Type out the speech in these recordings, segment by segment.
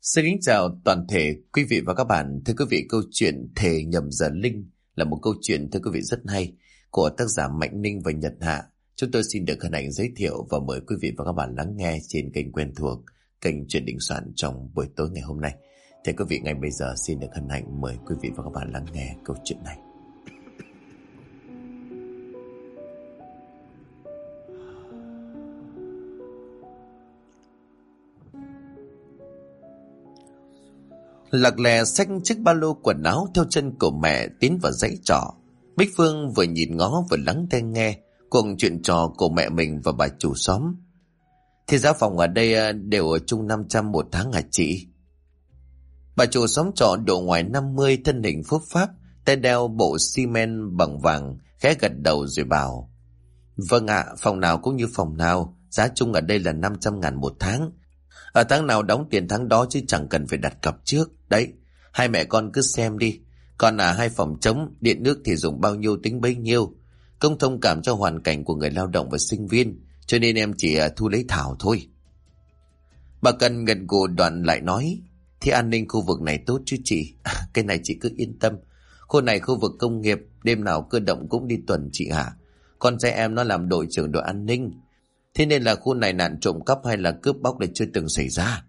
Xin kính chào toàn thể quý vị và các bạn. Thưa quý vị, câu chuyện Thề Nhầm Giờ Linh là một câu chuyện thưa quý vị rất hay của tác giả Mạnh Ninh và Nhật Hạ. Chúng tôi xin được hân hạnh giới thiệu và mời quý vị và các bạn lắng nghe trên kênh quen thuộc, kênh Chuyện Đình Soạn trong buổi tối ngày hôm nay. Thưa quý vị, ngay bây giờ xin được hân hạnh mời quý vị và các bạn lắng nghe câu chuyện này. Lặc lè xách chiếc ba lô quần áo theo chân của mẹ tiến vào dãy trọ. Bích Phương vừa nhìn ngó vừa lắng tai nghe cuộc chuyện trò của mẹ mình và bà chủ xóm. Thì giá phòng ở đây đều ở chung 500 một tháng hả chị? Bà chủ xóm trọ độ ngoài 50, thân hình phúc pháp, tay đeo bộ xi men bằng vàng, khẽ gật đầu rồi bảo: Vâng ạ, phòng nào cũng như phòng nào, giá chung ở đây là 500.000 một tháng. Ở tháng nào đóng tiền tháng đó chứ chẳng cần phải đặt cọc trước. Đấy, hai mẹ con cứ xem đi. Còn hai phòng trống, điện nước thì dùng bao nhiêu tính bấy nhiêu. Công thông cảm cho hoàn cảnh của người lao động và sinh viên, cho nên em chỉ thu lấy thảo thôi. Bà Cần gật gù đoạn lại nói: Thì an ninh khu vực này tốt chứ chị. Cái này chị cứ yên tâm. Khu này khu vực công nghiệp, đêm nào cơ động cũng đi tuần chị hả. Con trai em nó làm đội trưởng đội an ninh, thế nên là khu này nạn trộm cắp hay là cướp bóc là chưa từng xảy ra.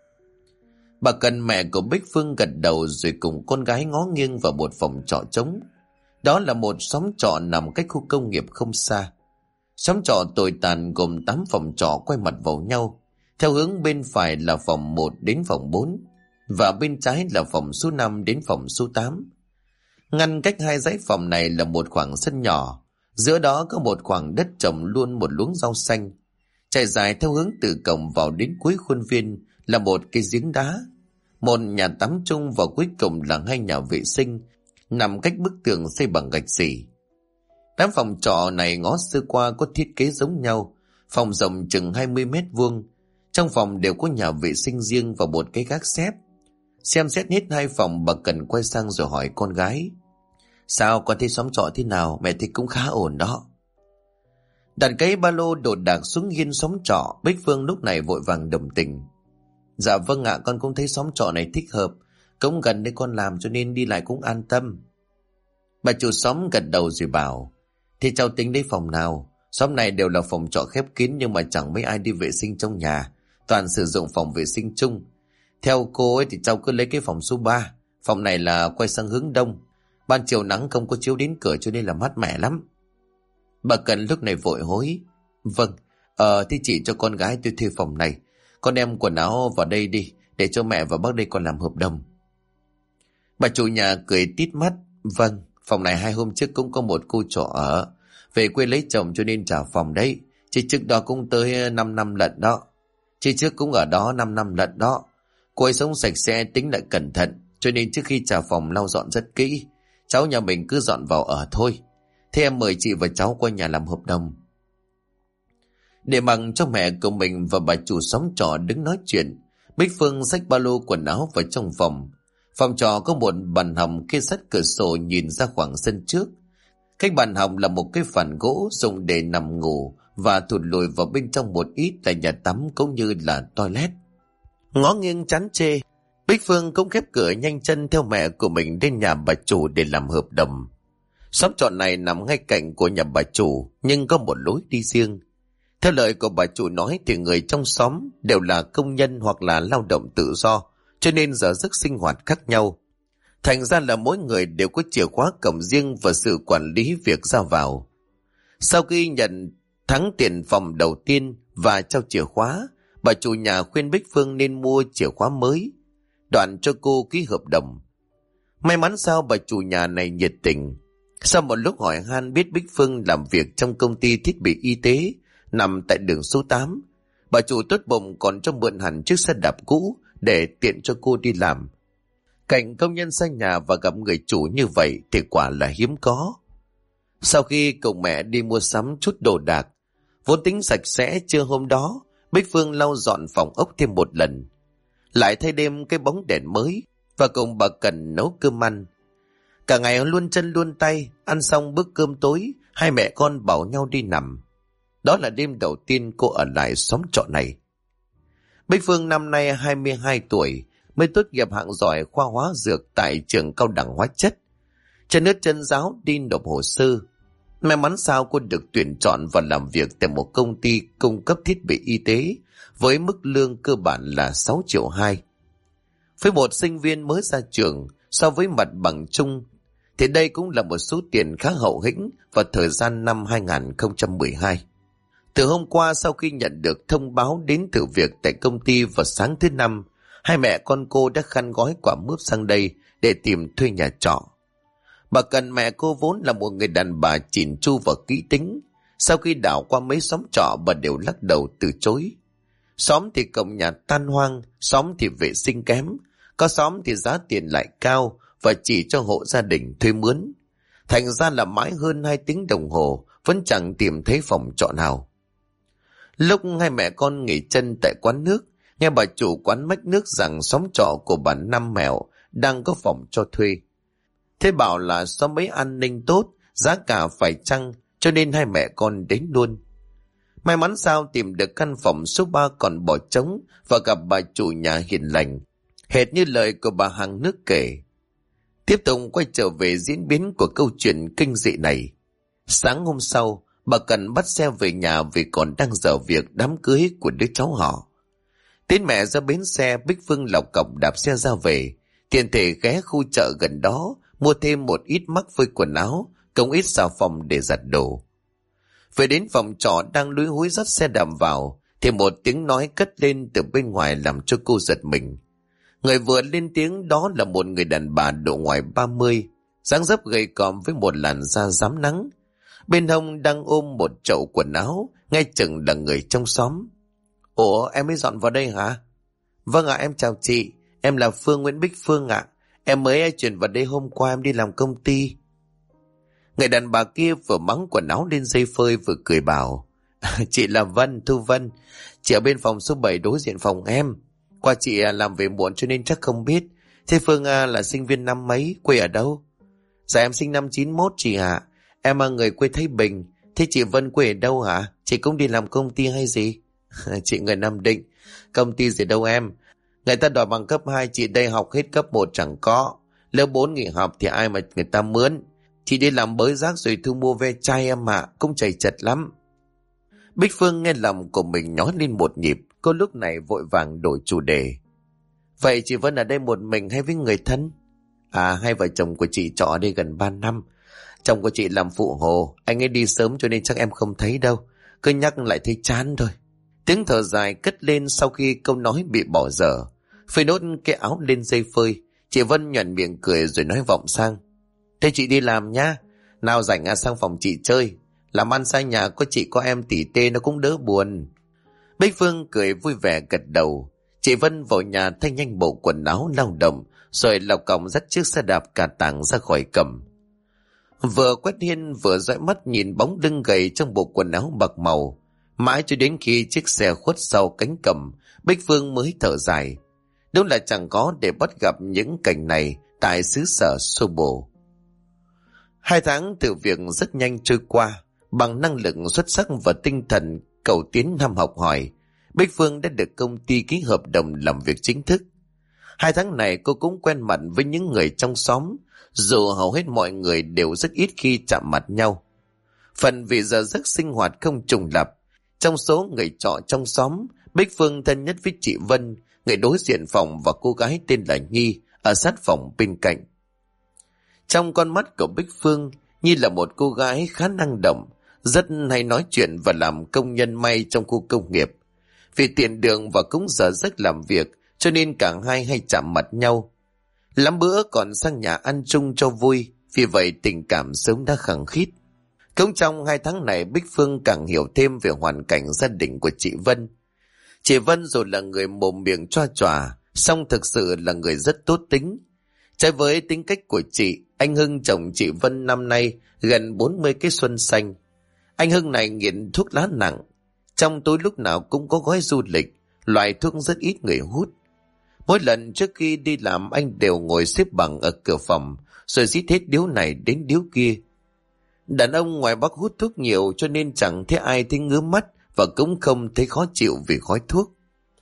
Bà Cần mẹ của Bích Phương gật đầu rồi cùng con gái ngó nghiêng vào một phòng trọ trống. Đó là một xóm trọ nằm cách khu công nghiệp không xa. Xóm trọ tồi tàn gồm 8 phòng trọ quay mặt vào nhau. Theo hướng bên phải là phòng 1 đến phòng 4 và bên trái là phòng số 5 đến phòng số 8. Ngăn cách hai dãy phòng này là một khoảng sân nhỏ. Giữa đó có một khoảng đất trồng luôn một luống rau xanh. Trải dài theo hướng từ cổng vào đến cuối khuôn viên là một cái giếng đá, một nhà tắm chung và cuối cùng là 2 nhà vệ sinh nằm cách bức tường xây bằng gạch xỉ. 8 phòng trọ này ngó sơ qua có thiết kế giống nhau, phòng rộng chừng 20 mét vuông. Trong phòng đều có nhà vệ sinh riêng và một cái gác xếp. Xem xét hết 2 phòng, bà Cần quay sang rồi hỏi con gái: Sao con thấy xóm trọ thế nào? Mẹ thấy cũng khá ổn đó. Đặt cái ba lô đồ đạc xuống hiên xóm trọ, Bích Phương lúc này vội vàng đồng tình: Dạ vâng ạ, con cũng thấy xóm trọ này thích hợp, cũng gần nơi con làm cho nên đi lại cũng an tâm. Bà chủ xóm gật đầu rồi bảo: Thì cháu tính lấy phòng nào? Xóm này đều là phòng trọ khép kín nhưng mà chẳng mấy ai đi vệ sinh trong nhà, toàn sử dụng phòng vệ sinh chung. Theo cô ấy thì cháu cứ lấy cái phòng số 3. Phòng này là quay sang hướng đông, ban chiều nắng không có chiếu đến cửa cho nên là mát mẻ lắm. Bà Cần lúc này vội hối: Vâng, thì chị cho con gái tôi thuê phòng này. Con đem quần áo vào đây đi, để cho mẹ và bác đây còn làm hợp đồng. Bà chủ nhà cười tít mắt: Vâng, phòng này 2 hôm trước cũng có một cô trọ ở. Về quê lấy chồng cho nên trả phòng đấy. Chị trước đó cũng tới 5 năm lận đó. Chị trước cũng ở đó 5 năm lận đó. Cô ấy sống sạch sẽ, tính lại cẩn thận, cho nên trước khi trả phòng lau dọn rất kỹ. Cháu nhà mình cứ dọn vào ở thôi. Thế em mời chị và cháu qua nhà làm hợp đồng. Để mặc cho mẹ của mình và bà chủ xóm trọ đứng nói chuyện, Bích Phương xách ba lô quần áo vào trong phòng. Phòng trọ có một bàn hồng kê sát cửa sổ nhìn ra khoảng sân trước. Cách bàn hồng là một cái phản gỗ dùng để nằm ngủ và thụt lùi vào bên trong một ít là nhà tắm cũng như là toilet. Ngó nghiêng chán chê, Bích Phương cũng khép cửa nhanh chân theo mẹ của mình đến nhà bà chủ để làm hợp đồng. Xóm trọ này nằm ngay cạnh của nhà bà chủ nhưng có một lối đi riêng. Theo lời của bà chủ nói thì người trong xóm đều là công nhân hoặc là lao động tự do, cho nên giờ giấc sinh hoạt khác nhau. Thành ra là mỗi người đều có chìa khóa cổng riêng và sự quản lý việc ra vào. Sau khi nhận thắng tiền phòng đầu tiên và trao chìa khóa, bà chủ nhà khuyên Bích Phương nên mua chìa khóa mới, đoạn cho cô ký hợp đồng. May mắn sao bà chủ nhà này nhiệt tình. Sau một lúc hỏi han biết Bích Phương làm việc trong công ty thiết bị y tế nằm tại đường số 8, bà chủ tốt bụng còn cho mượn hẳn chiếc xe đạp cũ để tiện cho cô đi làm. Cảnh công nhân xa nhà và gặp người chủ như vậy thì quả là hiếm có. Sau khi cùng mẹ đi mua sắm chút đồ đạc, vốn tính sạch sẽ, trưa hôm đó Bích Phương lau dọn phòng ốc thêm một lần, lại thay đêm cái bóng đèn mới và cùng bà Cần nấu cơm ăn. Cả ngày luôn chân luôn tay, ăn xong bữa cơm tối, hai mẹ con bảo nhau đi nằm. Đó là đêm đầu tiên cô ở lại xóm trọ này. Bích Phương năm nay 22 tuổi, mới tốt nghiệp hạng giỏi khoa hóa dược tại trường cao đẳng hóa chất. Chân nước chân giáo đi nộp hồ sơ. May mắn sao cô được tuyển chọn và làm việc tại một công ty cung cấp thiết bị y tế với mức lương cơ bản là 6,2 triệu. Với một sinh viên mới ra trường, so với mặt bằng chung thì đây cũng là một số tiền khá hậu hĩnh vào thời gian năm 2012. Từ hôm qua, sau khi nhận được thông báo đến thử việc tại công ty vào sáng thứ Năm, hai mẹ con cô đã khăn gói quả mướp sang đây để tìm thuê nhà trọ. Bà Cần, mẹ cô, vốn là một người đàn bà chỉn chu và kỹ tính. Sau khi đảo qua mấy xóm trọ, bà đều lắc đầu từ chối. Xóm thì cổng nhà tan hoang, xóm thì vệ sinh kém, có xóm thì giá tiền lại cao và chỉ cho hộ gia đình thuê mướn. Thành ra là mãi hơn 2 tiếng đồng hồ vẫn chẳng tìm thấy phòng trọ nào. Lúc hai mẹ con nghỉ chân tại quán nước, nghe bà chủ quán mách nước rằng xóm trọ của bà Năm Mèo đang có phòng cho thuê. Thế bảo là xóm ấy an ninh tốt, giá cả phải chăng, cho nên hai mẹ con đến luôn. May mắn sao tìm được căn phòng số 3 còn bỏ trống và gặp bà chủ nhà hiền lành, hệt như lời của bà hàng nước kể. Tiếp tục quay trở về diễn biến của câu chuyện kinh dị này. Sáng hôm sau, bà Cần bắt xe về nhà vì còn đang dở việc đám cưới của đứa cháu họ. Tiến mẹ ra bến xe, Bích Phương lọc cọc đạp xe ra về, tiện thể ghé khu chợ gần đó mua thêm một ít mắc phơi quần áo, cùng ít xà phòng để giặt đồ. Về đến phòng trọ đang lúi húi dắt xe đạp vào thì một tiếng nói cất lên từ bên ngoài làm cho cô giật mình. Người vừa lên tiếng đó là một người đàn bà độ ngoài 30, dáng dấp gầy còm với một làn da rám nắng. Bên hông đang ôm một chậu quần áo, ngay chừng là người trong xóm. Ủa, em mới dọn vào đây hả? Vâng ạ, em chào chị, em là Phương Nguyễn Bích Phương ạ. Em mới chuyển vào đây hôm qua, em đi làm công ty. Người đàn bà kia vừa mắng quần áo lên dây phơi vừa cười bảo: Chị là Thu Vân, chị ở bên phòng số 7 đối diện phòng em. Qua chị làm về muộn cho nên chắc không biết. Thế Phương là sinh viên năm mấy, quê ở đâu? Dạ em sinh năm 91 chị ạ. Em là người quê Thái Bình. Thế chị Vân quê ở đâu hả? Chị cũng đi làm công ty hay gì? Chị người Nam Định. Công ty gì đâu em? Người ta đòi bằng cấp 2, chị đây học hết cấp 1 chẳng có. Lớp 4 nghỉ học thì ai mà người ta mướn. Chị đi làm bới rác rồi thu mua ve chai em ạ, cũng chảy chật lắm. Bích Phương nghe lòng của mình nhói lên một nhịp, cô lúc này vội vàng đổi chủ đề. Vậy chị Vân ở đây một mình hay với người thân? À, hai vợ chồng của chị trọ ở đây gần 3 năm. Chồng của chị làm phụ hồ, anh ấy đi sớm cho nên chắc em không thấy đâu. Cứ nhắc lại thấy chán thôi. Tiếng thở dài cất lên sau khi câu nói bị bỏ dở. Phơi nốt cái áo lên dây phơi, chị Vân nhoẻn miệng cười rồi nói vọng sang: Thế chị đi làm nhá, nào rảnh sang phòng chị chơi. Làm ăn xa nhà có chị có em tỉ tê nó cũng đỡ buồn. Bích Phương cười vui vẻ gật đầu. Chị Vân vào nhà thay nhanh bộ quần áo lao động, rồi lọc còng dắt chiếc xe đạp cà tàng ra khỏi cầm. Vừa quét hiên vừa dõi mắt nhìn bóng lưng gầy trong bộ quần áo bạc màu. Mãi cho đến khi chiếc xe khuất sau cánh cầm, Bích Phương mới thở dài. Đúng là chẳng có để bắt gặp những cảnh này tại xứ sở xô bồ. 2 tháng từ việc rất nhanh trôi qua. Bằng năng lực xuất sắc và tinh thần cầu tiến năm học hỏi, Bích Phương đã được công ty ký hợp đồng làm việc chính thức. 2 tháng này cô cũng quen mặt với những người trong xóm, dù hầu hết mọi người đều rất ít khi chạm mặt nhau. Phần vì giờ giấc sinh hoạt không trùng lặp, trong số người trọ trong xóm, Bích Phương thân nhất với chị Vân, người đối diện phòng, và cô gái tên là Nhi ở sát phòng bên cạnh. Trong con mắt của Bích Phương, Nhi là một cô gái khá năng động, rất hay nói chuyện và làm công nhân may trong khu công nghiệp. Vì tiện đường và cũng giờ giấc làm việc cho nên cả hai hay chạm mặt nhau. Lắm bữa còn sang nhà ăn chung cho vui, vì vậy tình cảm sớm đã khăng khít. Cũng trong 2 tháng này, Bích Phương càng hiểu thêm về hoàn cảnh gia đình của chị Vân. Chị Vân dù là người mồm miệng choa choà, song thực sự là người rất tốt tính. Trái với tính cách của chị, anh Hưng chồng chị Vân năm nay gần 40 cái xuân xanh. Anh Hưng này nghiện thuốc lá nặng, trong túi lúc nào cũng có gói du lịch, loại thuốc rất ít người hút. Mỗi lần trước khi đi làm anh đều ngồi xếp bằng ở cửa phòng, rồi rít hết điếu này đến điếu kia. Đàn ông ngoài Bắc hút thuốc nhiều cho nên chẳng thấy ai thấy ngứa mắt và cũng không thấy khó chịu vì khói thuốc.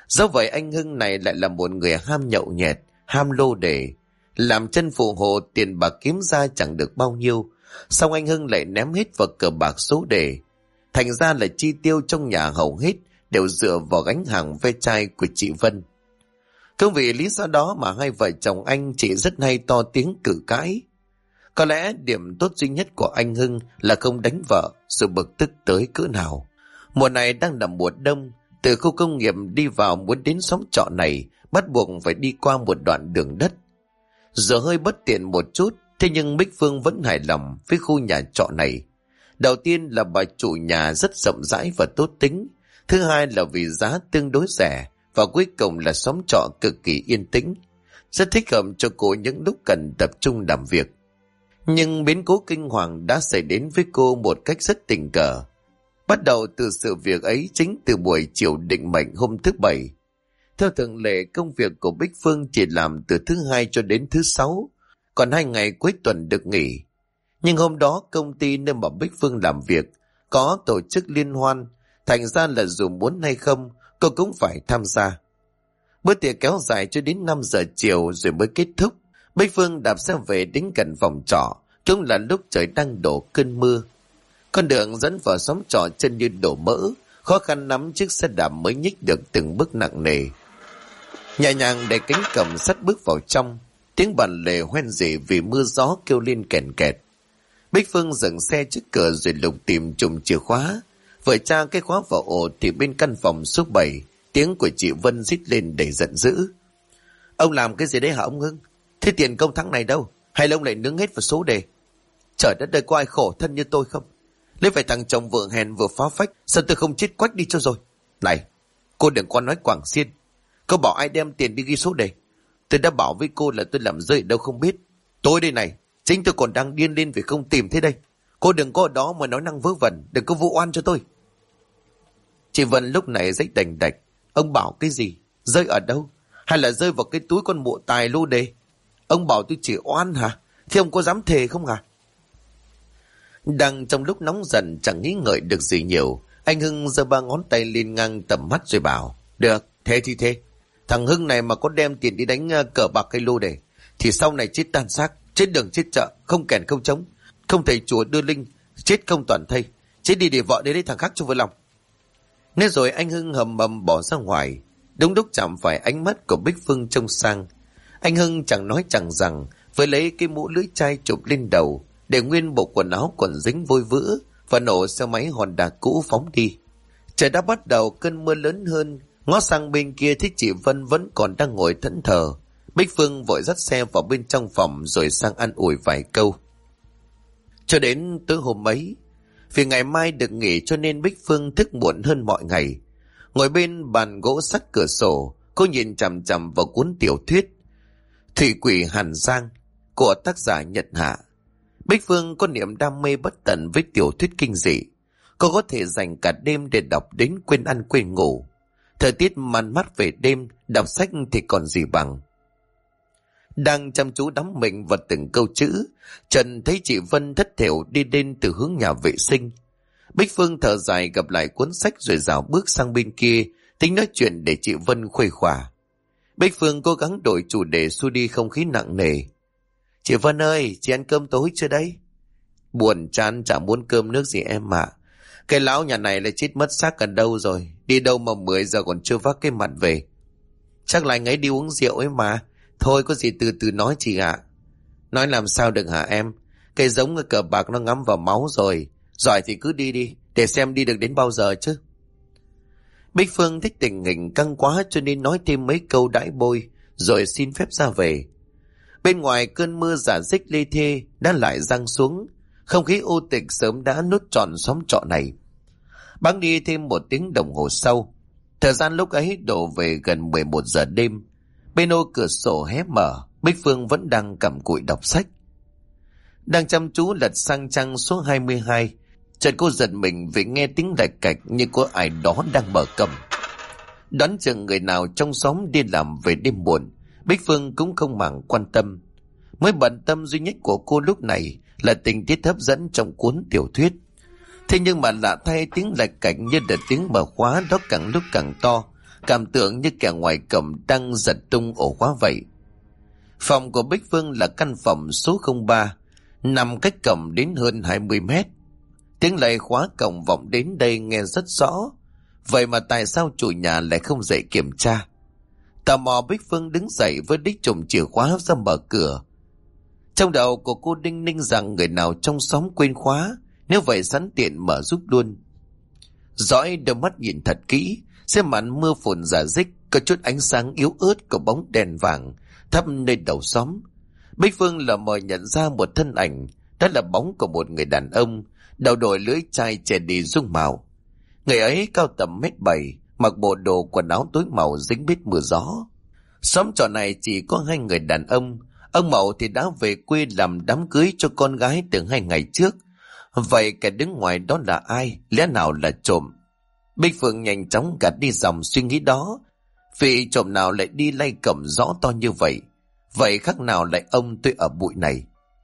Do vậy anh Hưng này lại là một người ham nhậu nhẹt, ham lô đề, làm chân phụ hộ, tiền bạc kiếm ra chẳng được bao nhiêu. Xong anh Hưng lại ném hết vào cờ bạc số đề. Thành ra là chi tiêu trong nhà hầu hết đều dựa vào gánh hàng ve chai của chị Vân. Cũng vì lý do đó mà hai vợ chồng anh chị rất hay to tiếng cự cãi. Có lẽ điểm tốt duy nhất của anh Hưng là không đánh vợ, sự bực tức tới cỡ nào. Mùa này đang là mùa đông, từ khu công nghiệp đi vào muốn đến xóm trọ này bắt buộc phải đi qua một đoạn đường đất. Giờ hơi bất tiện một chút, thế nhưng Bích Phương vẫn hài lòng với khu nhà trọ này. Đầu tiên là bà chủ nhà rất rộng rãi và tốt tính. Thứ hai là vì giá tương đối rẻ. Và cuối cùng là xóm trọ cực kỳ yên tĩnh, rất thích hợp cho cô những lúc cần tập trung làm việc. Nhưng biến cố kinh hoàng đã xảy đến với cô một cách rất tình cờ. Bắt đầu từ sự việc ấy chính từ buổi chiều định mệnh hôm thứ Bảy. Theo thường lệ, công việc của Bích Phương chỉ làm từ thứ Hai cho đến thứ Sáu, còn 2 ngày cuối tuần được nghỉ. Nhưng hôm đó công ty nơi mà Bích Phương làm việc có tổ chức liên hoan, thành ra là dù muốn hay không cô cũng phải tham gia. Bữa tiệc kéo dài cho đến 5 giờ chiều rồi mới kết thúc. Bích Phương đạp xe về đến gần phòng trọ, cũng là lúc trời đang đổ cơn mưa. Con đường dẫn vào xóm trọ chân như đổ mỡ, khó khăn lắm chiếc xe đạp mới nhích được từng bước nặng nề. Nhẹ nhàng đẩy cánh cổng sắt bước vào trong, tiếng bàn lề hoen rỉ vì mưa gió kêu lên kèn kẹt. Bích Phương dừng xe trước cửa rồi lục tìm chùm chìa khóa. Vừa tra cái khóa vào ổ thì bên căn phòng số 7, tiếng của chị Vân rít lên đầy giận dữ. Ông làm cái gì đấy hả ông Hưng? Thế tiền công tháng này đâu? Hay là ông lại nướng hết vào số đề? Trời đất ơi, có ai khổ thân như tôi không? Lấy phải thằng chồng vừa hèn vừa phá phách, sao tôi không chết quách đi cho rồi? Này, cô đừng có nói quảng xiên. Cô bảo ai đem tiền đi ghi số đề? Tôi đã bảo với cô là tôi làm rơi đâu không biết. Tôi đây này, chính tôi còn đang điên lên vì không tìm thế đây. Cô đừng có ở đó mà nói năng vớ vẩn, đừng có vu oan cho tôi. Chị Vân lúc này rách đành đạch. Ông bảo cái gì? Rơi ở đâu? Hay là rơi vào cái túi con mụ tài lô đề? Ông bảo tôi chỉ oan hả? Thì ông có dám thề không hả? Đang trong lúc nóng giận chẳng nghĩ ngợi được gì nhiều, anh Hưng giơ 3 ngón tay lên ngang tầm mắt rồi bảo. Được, thế thì thế. Thằng Hưng này mà có đem tiền đi đánh cờ bạc hay lô đề thì sau này chết tan xác, chết đường chết chợ, không kèn không trống, không thầy chùa đưa linh, chết không toàn thây, chết đi để vợ đến lấy thằng khác cho vừa lòng. Nên rồi anh Hưng hầm hầm bỏ ra ngoài. Đúng lúc chạm phải ánh mắt của Bích Phương trông sang, anh Hưng chẳng nói chẳng rằng với lấy cái mũ lưỡi chai chụp lên đầu, để nguyên bộ quần áo còn dính vôi vữa và nổ xe máy Honda cũ phóng đi. Trời đã bắt đầu cơn mưa lớn hơn. Ngó sang bên kia thấy chị Vân vẫn còn đang ngồi thẫn thờ. Bích Phương vội dắt xe vào bên trong phòng rồi sang an ủi vài câu. Cho đến tối hôm ấy, vì ngày mai được nghỉ cho nên Bích Phương thức muộn hơn mọi ngày. Ngồi bên bàn gỗ sát cửa sổ, cô nhìn chằm chằm vào cuốn tiểu thuyết Thủy Quỷ Hàn Giang của tác giả Nhật Hạ. Bích Phương có niềm đam mê bất tận với tiểu thuyết kinh dị. Cô có thể dành cả đêm để đọc đến quên ăn quên ngủ. Thời tiết man mát về đêm, đọc sách thì còn gì bằng. Đang chăm chú đắm mình vào từng câu chữ, Trần thấy chị Vân thất thểu đi đến từ hướng nhà vệ sinh. Bích Phương thở dài gặp lại cuốn sách rồi rảo bước sang bên kia, tính nói chuyện để chị Vân khuây khỏa. Bích Phương cố gắng đổi chủ đề xua đi không khí nặng nề. Chị Vân ơi, chị ăn cơm tối chưa đấy? Buồn chán chả muốn cơm nước gì em ạ. Cái lão nhà này lại chết mất xác ở đâu rồi? Đi đâu mà 10 giờ còn chưa vác cái mặt về? Chắc là anh ấy đi uống rượu ấy mà. Thôi có gì từ từ nói chị ạ. Nói làm sao được hả em? Cái giống ở cờ bạc nó ngấm vào máu rồi. Giỏi thì cứ đi đi, để xem đi được đến bao giờ chứ. Bích Phương thích tình hình căng quá cho nên nói thêm mấy câu đãi bôi, rồi xin phép ra về. Bên ngoài cơn mưa rả rích lê thê đã lại giăng xuống. Không khí u tịch sớm đã nuốt trọn xóm trọ này. Bắn đi thêm 1 tiếng đồng hồ sau, thời gian lúc ấy đổ về gần 11 giờ đêm. Bên ô cửa sổ hé mở, Bích Phương vẫn đang cặm cụi đọc sách. Đang chăm chú lật sang trang số 22, chợt cô giật mình vì nghe tiếng lạch cạch như có ai đó đang mở cổng. Đoán chừng người nào trong xóm đi làm về đêm muộn, Bích Phương cũng không màng quan tâm. Mới bận tâm duy nhất của cô lúc này là tình tiết hấp dẫn trong cuốn tiểu thuyết. Thế nhưng mà lạ thay, tiếng lạch cạch như đợt tiếng mở khóa đó càng lúc càng to, cảm tưởng như kẻ ngoài cổng đang giật tung ổ khóa vậy. Phòng của Bích Phương là căn phòng số 03, nằm cách cổng đến hơn 20 mét. Tiếng lay khóa cổng vọng đến đây nghe rất rõ. Vậy mà tại sao chủ nhà lại không dậy kiểm tra? Tò mò, Bích Phương đứng dậy với đích trộm chìa khóa ra mở cửa. Trong đầu của cô đinh ninh rằng người nào trong xóm quên khóa, nếu vậy sẵn tiện mở giúp luôn. Dõi đôi mắt nhìn thật kỹ, xem màn mưa phùn rả rích, có chút ánh sáng yếu ớt của bóng đèn vàng thắp nơi đầu xóm. Bích Phương lờ mờ nhận ra một thân ảnh, đó là bóng của một người đàn ông, đầu đội lưỡi chai che đi dung mạo. Người ấy cao tầm 1m7, mặc bộ đồ quần áo tối màu dính bết mưa gió. Xóm trọ này chỉ có 2 người đàn ông Mậu thì đã về quê làm đám cưới cho con gái từ 2 ngày trước. Vậy kẻ đứng ngoài đó là ai? Lẽ nào là trộm? Bích Phương nhanh chóng gạt đi dòng suy nghĩ đó. Vì trộm nào lại đi lay cổng rõ to như vậy? Vậy khác nào lại ông tôi ở bụi này?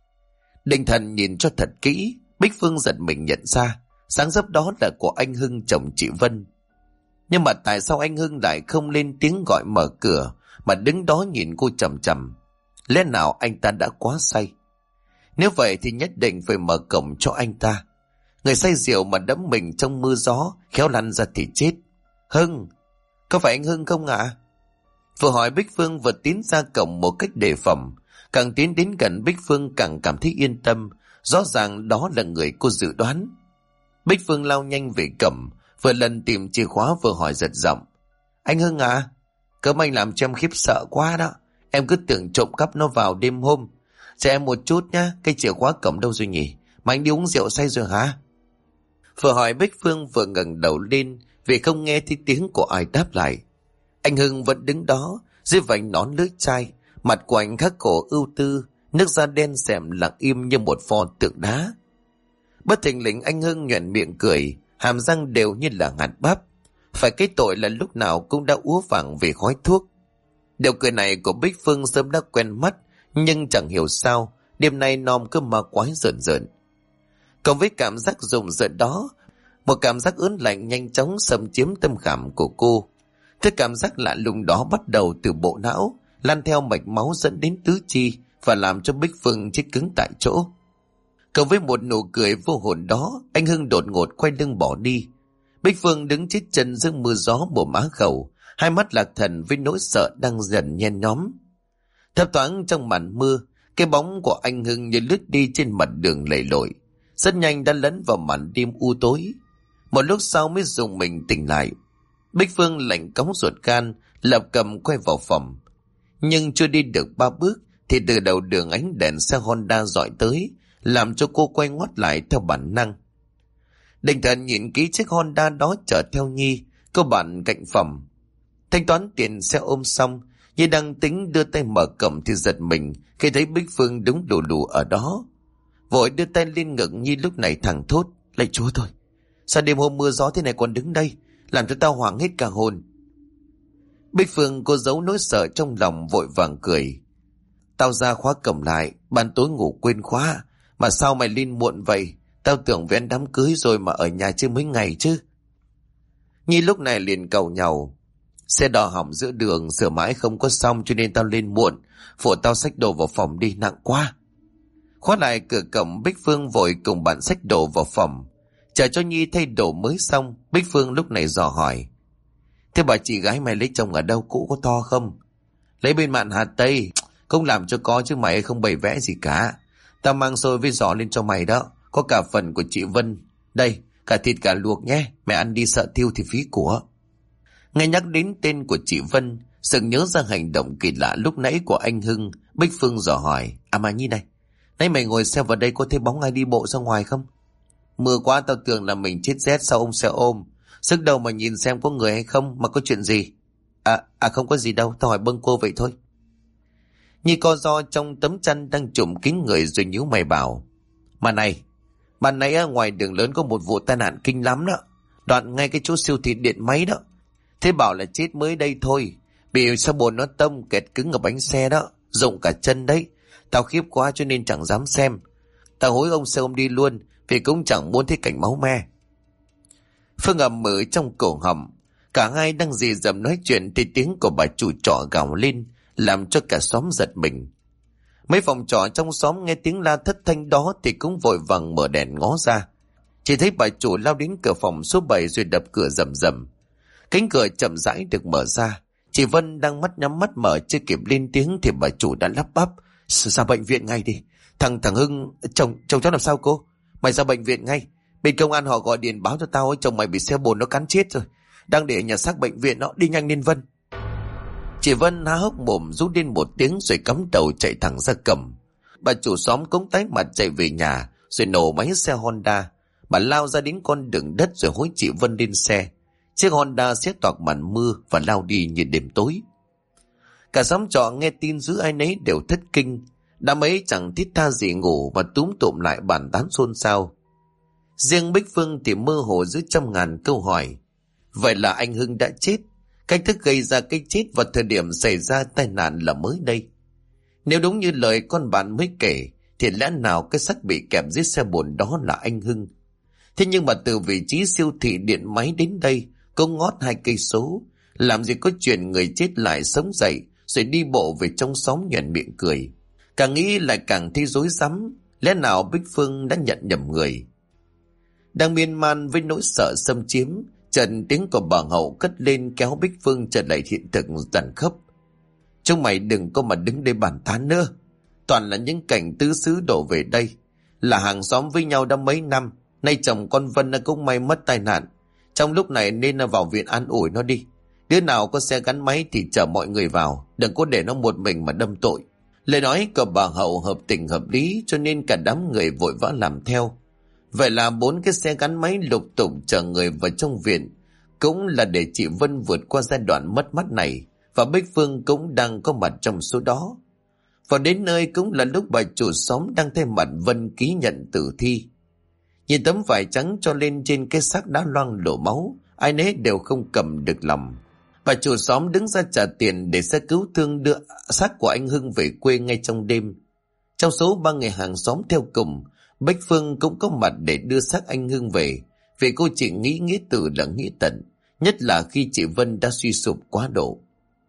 Định thần nhìn cho thật kỹ, Bích Phương giật mình nhận ra sáng dấp đó là của anh Hưng, chồng chị Vân. Nhưng mà tại sao anh Hưng lại không lên tiếng gọi mở cửa mà đứng đó nhìn cô chằm chằm? Lẽ nào anh ta đã quá say? Nếu vậy thì nhất định phải mở cổng cho anh ta. Người say rượu mà đẫm mình trong mưa gió, khéo lăn ra thì chết. Hưng, có phải anh Hưng không ạ? Vừa hỏi Bích Phương vừa tiến ra cổng một cách đề phòng. Càng tiến đến gần Bích Phương càng cảm thấy yên tâm. Rõ ràng đó là người cô dự đoán. Bích Phương lao nhanh về cổng, vừa lần tìm chìa khóa vừa hỏi giật giọng. Anh Hưng à? Cơm anh làm cho em khiếp sợ quá đó. Em cứ tưởng trộm cắp nó vào đêm hôm. Cho em một chút nhá, cái chìa khóa cổng đâu rồi nhỉ? Mà anh đi uống rượu say rồi hả? Vừa hỏi Bích Phương vừa ngẩng đầu lên vì không nghe thấy tiếng của ai đáp lại. Anh Hưng vẫn đứng đó dưới vành nón lưỡi chai, mặt của anh khắc khổ ưu tư, nước da đen sẹm lặng im như một pho tượng đá. Bất thình lình anh Hưng nhoẻn miệng cười, hàm răng đều như là hạt bắp. Phải cái tội là lúc nào cũng đã úa vàng về khói thuốc. Điều cười này của Bích Phương sớm đã quen mắt, nhưng chẳng hiểu sao đêm nay nom cứ ma quái rợn rợn. Cộng với cảm giác rùng rợn đó, một cảm giác ớn lạnh nhanh chóng xâm chiếm tâm khảm của cô. Thứ cảm giác lạ lùng đó bắt đầu từ bộ não, lan theo mạch máu dẫn đến tứ chi và làm cho Bích Phương chết cứng tại chỗ. Cộng với một nụ cười vô hồn đó, anh Hưng đột ngột quay lưng bỏ đi. Bích Phương đứng chết chân giữa mưa gió mồm á khẩu, hai mắt lạc thần với nỗi sợ đang dần nhen nhóm. Thấp thoáng trong màn mưa, cái bóng của anh Hưng như lướt đi trên mặt đường lầy lội, rất nhanh đã lấn vào màn đêm u tối. Một lúc sau mới dùng mình tỉnh lại. Bích Phương lạnh cóng ruột gan, lập cầm quay vào phòng. Nhưng chưa đi được 3 bước thì từ đầu đường ánh đèn xe Honda dọi tới, làm cho cô quay ngoắt lại theo bản năng. Định thần nhìn kỹ chiếc Honda đó chở theo Nhi, cô bạn cạnh phòng. Thanh toán tiền xe ôm xong, Nhi đang tính đưa tay mở cổng thì giật mình khi thấy Bích Phương đứng lù lù ở đó. Vội đưa tay lên ngực Nhi, lúc này thẳng thốt: Lạy Chúa thôi, sao đêm hôm mưa gió thế này còn đứng đây, làm cho tao hoảng hết cả hồn. Bích Phương cô giấu nỗi sợ trong lòng, vội vàng cười: Tao ra khóa cổng lại, ban tối ngủ quên khóa, mà sao mày lên muộn vậy? Tao tưởng với ăn đám cưới rồi mà ở nhà chưa mấy ngày chứ. Nhi lúc này liền cầu nhàu: Xe đò hỏng giữa đường, sửa mãi không có xong cho nên tao lên muộn, phụ tao xách đồ vào phòng đi, nặng quá. Khóa lại cửa cổng, Bích Phương vội cùng bạn xách đồ vào phòng. Chờ cho Nhi thay đồ mới xong, Bích Phương lúc này dò hỏi: Thế bà chị gái mày lấy chồng ở đâu, cũ có to không? Lấy bên mạn Hà Tây, không làm cho có chứ mày không bày vẽ gì cả. Tao mang xôi với giò lên cho mày đó, có cả phần của chị Vân. Đây, cả thịt cả luộc nhé, mẹ ăn đi sợ tiêu thì phí của. Nghe nhắc đến tên của chị Vân, sực nhớ ra hành động kỳ lạ lúc nãy của anh Hưng. Bích Phương dò hỏi: À mà Nhi này, nãy mày ngồi xe vào đây có thấy bóng ai đi bộ ra ngoài không? Mưa quá tao tưởng là mình chết rét sau ông xe ôm. Sức đầu mà nhìn xem có người hay không, mà có chuyện gì? Không có gì đâu, tao hỏi bâng cô vậy thôi. Nhi co ro trong tấm chăn đang trùm kín người rồi nhíu mày bảo: Mà này, ban nãy ở ngoài đường lớn có một vụ tai nạn kinh lắm đó, đoạn ngay cái chỗ siêu thị điện máy đó. Thế bảo là chết mới đây thôi, bị xe bồn nó tông kẹt cứng ở bánh xe đó, rụng cả chân đấy. Tao khiếp quá cho nên chẳng dám xem. Tao hối ông xe ôm đi luôn, vì cũng chẳng muốn thấy cảnh máu me. Phương ầm mở trong cổ họng, Cả hai đang dì dầm nói chuyện thì tiếng của bà chủ trọ gào lên, làm cho cả xóm giật mình. Mấy phòng trọ trong xóm nghe tiếng la thất thanh đó thì cũng vội vàng mở đèn ngó ra. Chỉ thấy bà chủ lao đến cửa phòng số 7 rồi đập cửa rầm rầm. Cánh cửa chậm rãi được mở ra. Chị Vân đang mắt nhắm mắt mở chưa kịp lên tiếng thì bà chủ đã lắp bắp: "Ra bệnh viện ngay đi. Thằng Hưng, chồng cháu làm sao cô? Mày ra bệnh viện ngay. Bên công an họ gọi điện báo cho tao chồng mày bị xe bồn nó cán chết rồi. Đang để ở nhà xác bệnh viện đó, đi nhanh lên Vân." Chị Vân há hốc mồm rú lên một tiếng rồi cắm đầu chạy thẳng ra cổng. Bà chủ xóm cũng tái mặt chạy về nhà rồi nổ máy xe Honda. Bà lao ra đến con đường đất rồi hối chị Vân lên xe. Chiếc Honda xé toạc màn mưa và lao đi như đêm tối. Cả xóm trọ nghe tin dữ ai nấy đều thất kinh. Đám ấy chẳng thiết tha gì ngủ và túm tụm lại bàn tán xôn xao. Riêng Bích Phương thì mơ hồ giữa trăm ngàn câu hỏi. Vậy là anh Hưng đã chết? Cách thức gây ra cái chết và thời điểm xảy ra tai nạn là mới đây. Nếu đúng như lời con bạn mới kể thì lẽ nào cái xác bị kẹp dưới xe bồn đó là anh Hưng? Thế nhưng mà từ vị trí siêu thị điện máy đến đây có ngót 2 cây số, làm gì có chuyện người chết lại sống dậy rồi đi bộ về trong xóm nhoẻn miệng cười. Càng nghĩ lại càng thấy rối rắm. Lẽ nào Bích Phương đã nhận nhầm người? Đang miên man với nỗi sợ xâm chiếm, trần tiếng của bà Hậu cất lên kéo Bích Phương trở lại hiện thực dần khóc. "Chúng mày đừng có mà đứng đây bàn tán nữa. Toàn là những cảnh tứ xứ đổ về đây. Là hàng xóm với nhau đã mấy năm. Nay chồng con Vân nó cũng may mất tai nạn. Trong lúc này nên vào viện an ủi nó đi. Đứa nào có xe gắn máy thì chở mọi người vào. Đừng có để nó một mình mà đâm tội." Lời nói của bà Hậu hợp tình hợp lý cho nên cả đám người vội vã làm theo. Vậy là 4 cái xe gắn máy lục tục chở người vào trong viện, cũng là để chị Vân vượt qua giai đoạn mất mát này, và Bích Phương cũng đang có mặt trong số đó. Và đến nơi cũng là lúc bà chủ xóm đang thay mặt Vân ký nhận tử thi. Nhìn tấm vải trắng cho lên trên cái xác đã loang lổ máu, ai nấy đều không cầm được lòng. Bà chủ xóm đứng ra trả tiền để xe cứu thương đưa xác của anh Hưng về quê ngay trong đêm. Trong số 3 người hàng xóm theo cùng, Bích Phương cũng có mặt để đưa xác anh Hưng về, vì cô chỉ nghĩ nghĩa tử là nghĩa tận, nhất là khi chị Vân đã suy sụp quá độ.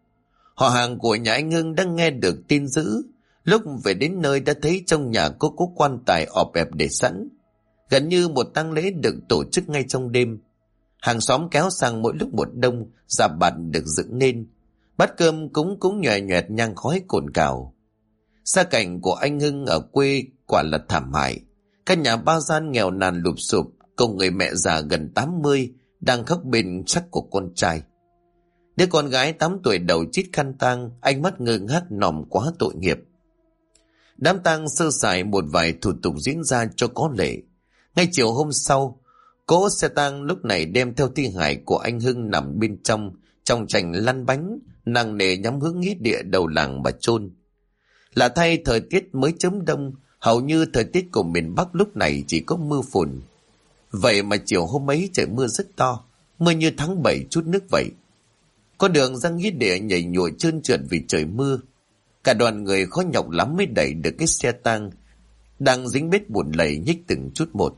Họ hàng của nhà anh Hưng đã nghe được tin dữ, lúc về đến nơi đã thấy trong nhà có cố quan tài ọp ẹp để sẵn, gần như một tang lễ được tổ chức ngay trong đêm. Hàng xóm kéo sang mỗi lúc một đông, rạp bạt được dựng nên, bát cơm cũng nhòe nhoẹt nhang khói cồn cào. Gia cảnh của anh Hưng ở quê quả là thảm hại. Căn nhà 3 gian nghèo nàn lụp xụp, cùng người mẹ già gần 80 đang khóc bên xác của con trai. Đứa con gái 8 tuổi đầu chít khăn tang, ánh mắt ngơ ngác nòm quá tội nghiệp. Đám tang sơ sài một vài thủ tục diễn ra cho có lệ. Ngay chiều hôm sau, cỗ xe tang lúc này đem theo thi hài của anh Hưng nằm bên trong chành lăn bánh, nặng nề nhắm hướng nghĩa địa đầu làng mà chôn. Là thay thời tiết mới chớm đông, hầu như thời tiết của miền Bắc lúc này chỉ có mưa phùn. Vậy mà chiều hôm ấy trời mưa rất to, mưa như tháng 7 chút nước vậy. Con đường ra nghĩa địa nhảy nhụa trơn trượt vì trời mưa. Cả đoàn người khó nhọc lắm mới đẩy được cái xe tang đang dính bết bùn lầy nhích từng chút một.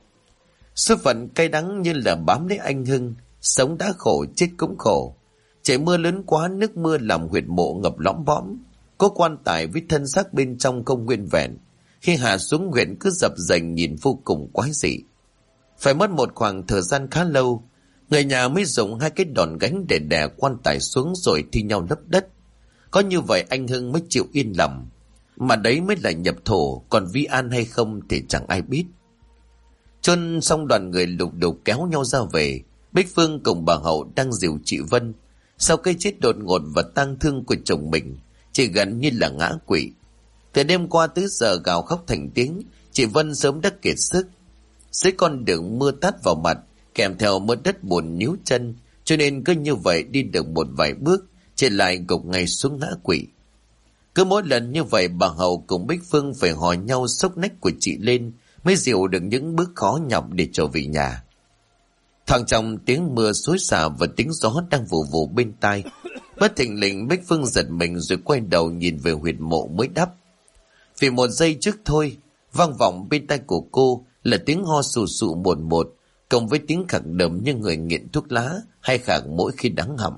Số phận cay đắng như là bám lấy anh Hưng, sống đã khổ chết cũng khổ. Trời mưa lớn quá, nước mưa làm huyệt mộ ngập lõm bõm. Có quan tài với thân xác bên trong không nguyên vẹn. Khi hạ xuống huyệt cứ dập dềnh nhìn vô cùng quái dị. Phải mất một khoảng thời gian khá lâu, người nhà mới dùng 2 cái đòn gánh để đè quan tài xuống rồi thi nhau lấp đất. Có như vậy anh Hưng mới chịu yên lòng. Mà đấy mới là nhập thổ, còn vi an hay không thì chẳng ai biết. Chôn xong đoàn người lục đục kéo nhau ra về. Bích Phương cùng bà Hậu đang dìu chị Vân. Sau cái chết đột ngột và tang thương của chồng mình, chị gần như là ngã quỵ. Từ đêm qua tới giờ gào khóc thành tiếng, chị Vân sớm đã kiệt sức. Dưới con đường mưa tát vào mặt, kèm theo mưa đất bùn níu chân, cho nên cứ như vậy đi được một vài bước, chị lại gục ngay xuống ngã quỵ. Cứ mỗi lần như vậy bà Hậu cùng Bích Phương phải hò nhau xốc nách của chị lên, mới dìu được những bước khó nhọc để trở về nhà. Thoảng trong tiếng mưa xối xả và tiếng gió đang vù vù bên tai, bất thình lình Bích Phương giật mình rồi quay đầu nhìn về huyệt mộ mới đắp. Vì một giây trước thôi, vang vọng bên tai của cô là tiếng ho sù sụ một, cộng với tiếng khạc đờm như người nghiện thuốc lá hay khạc mỗi khi đắng họng.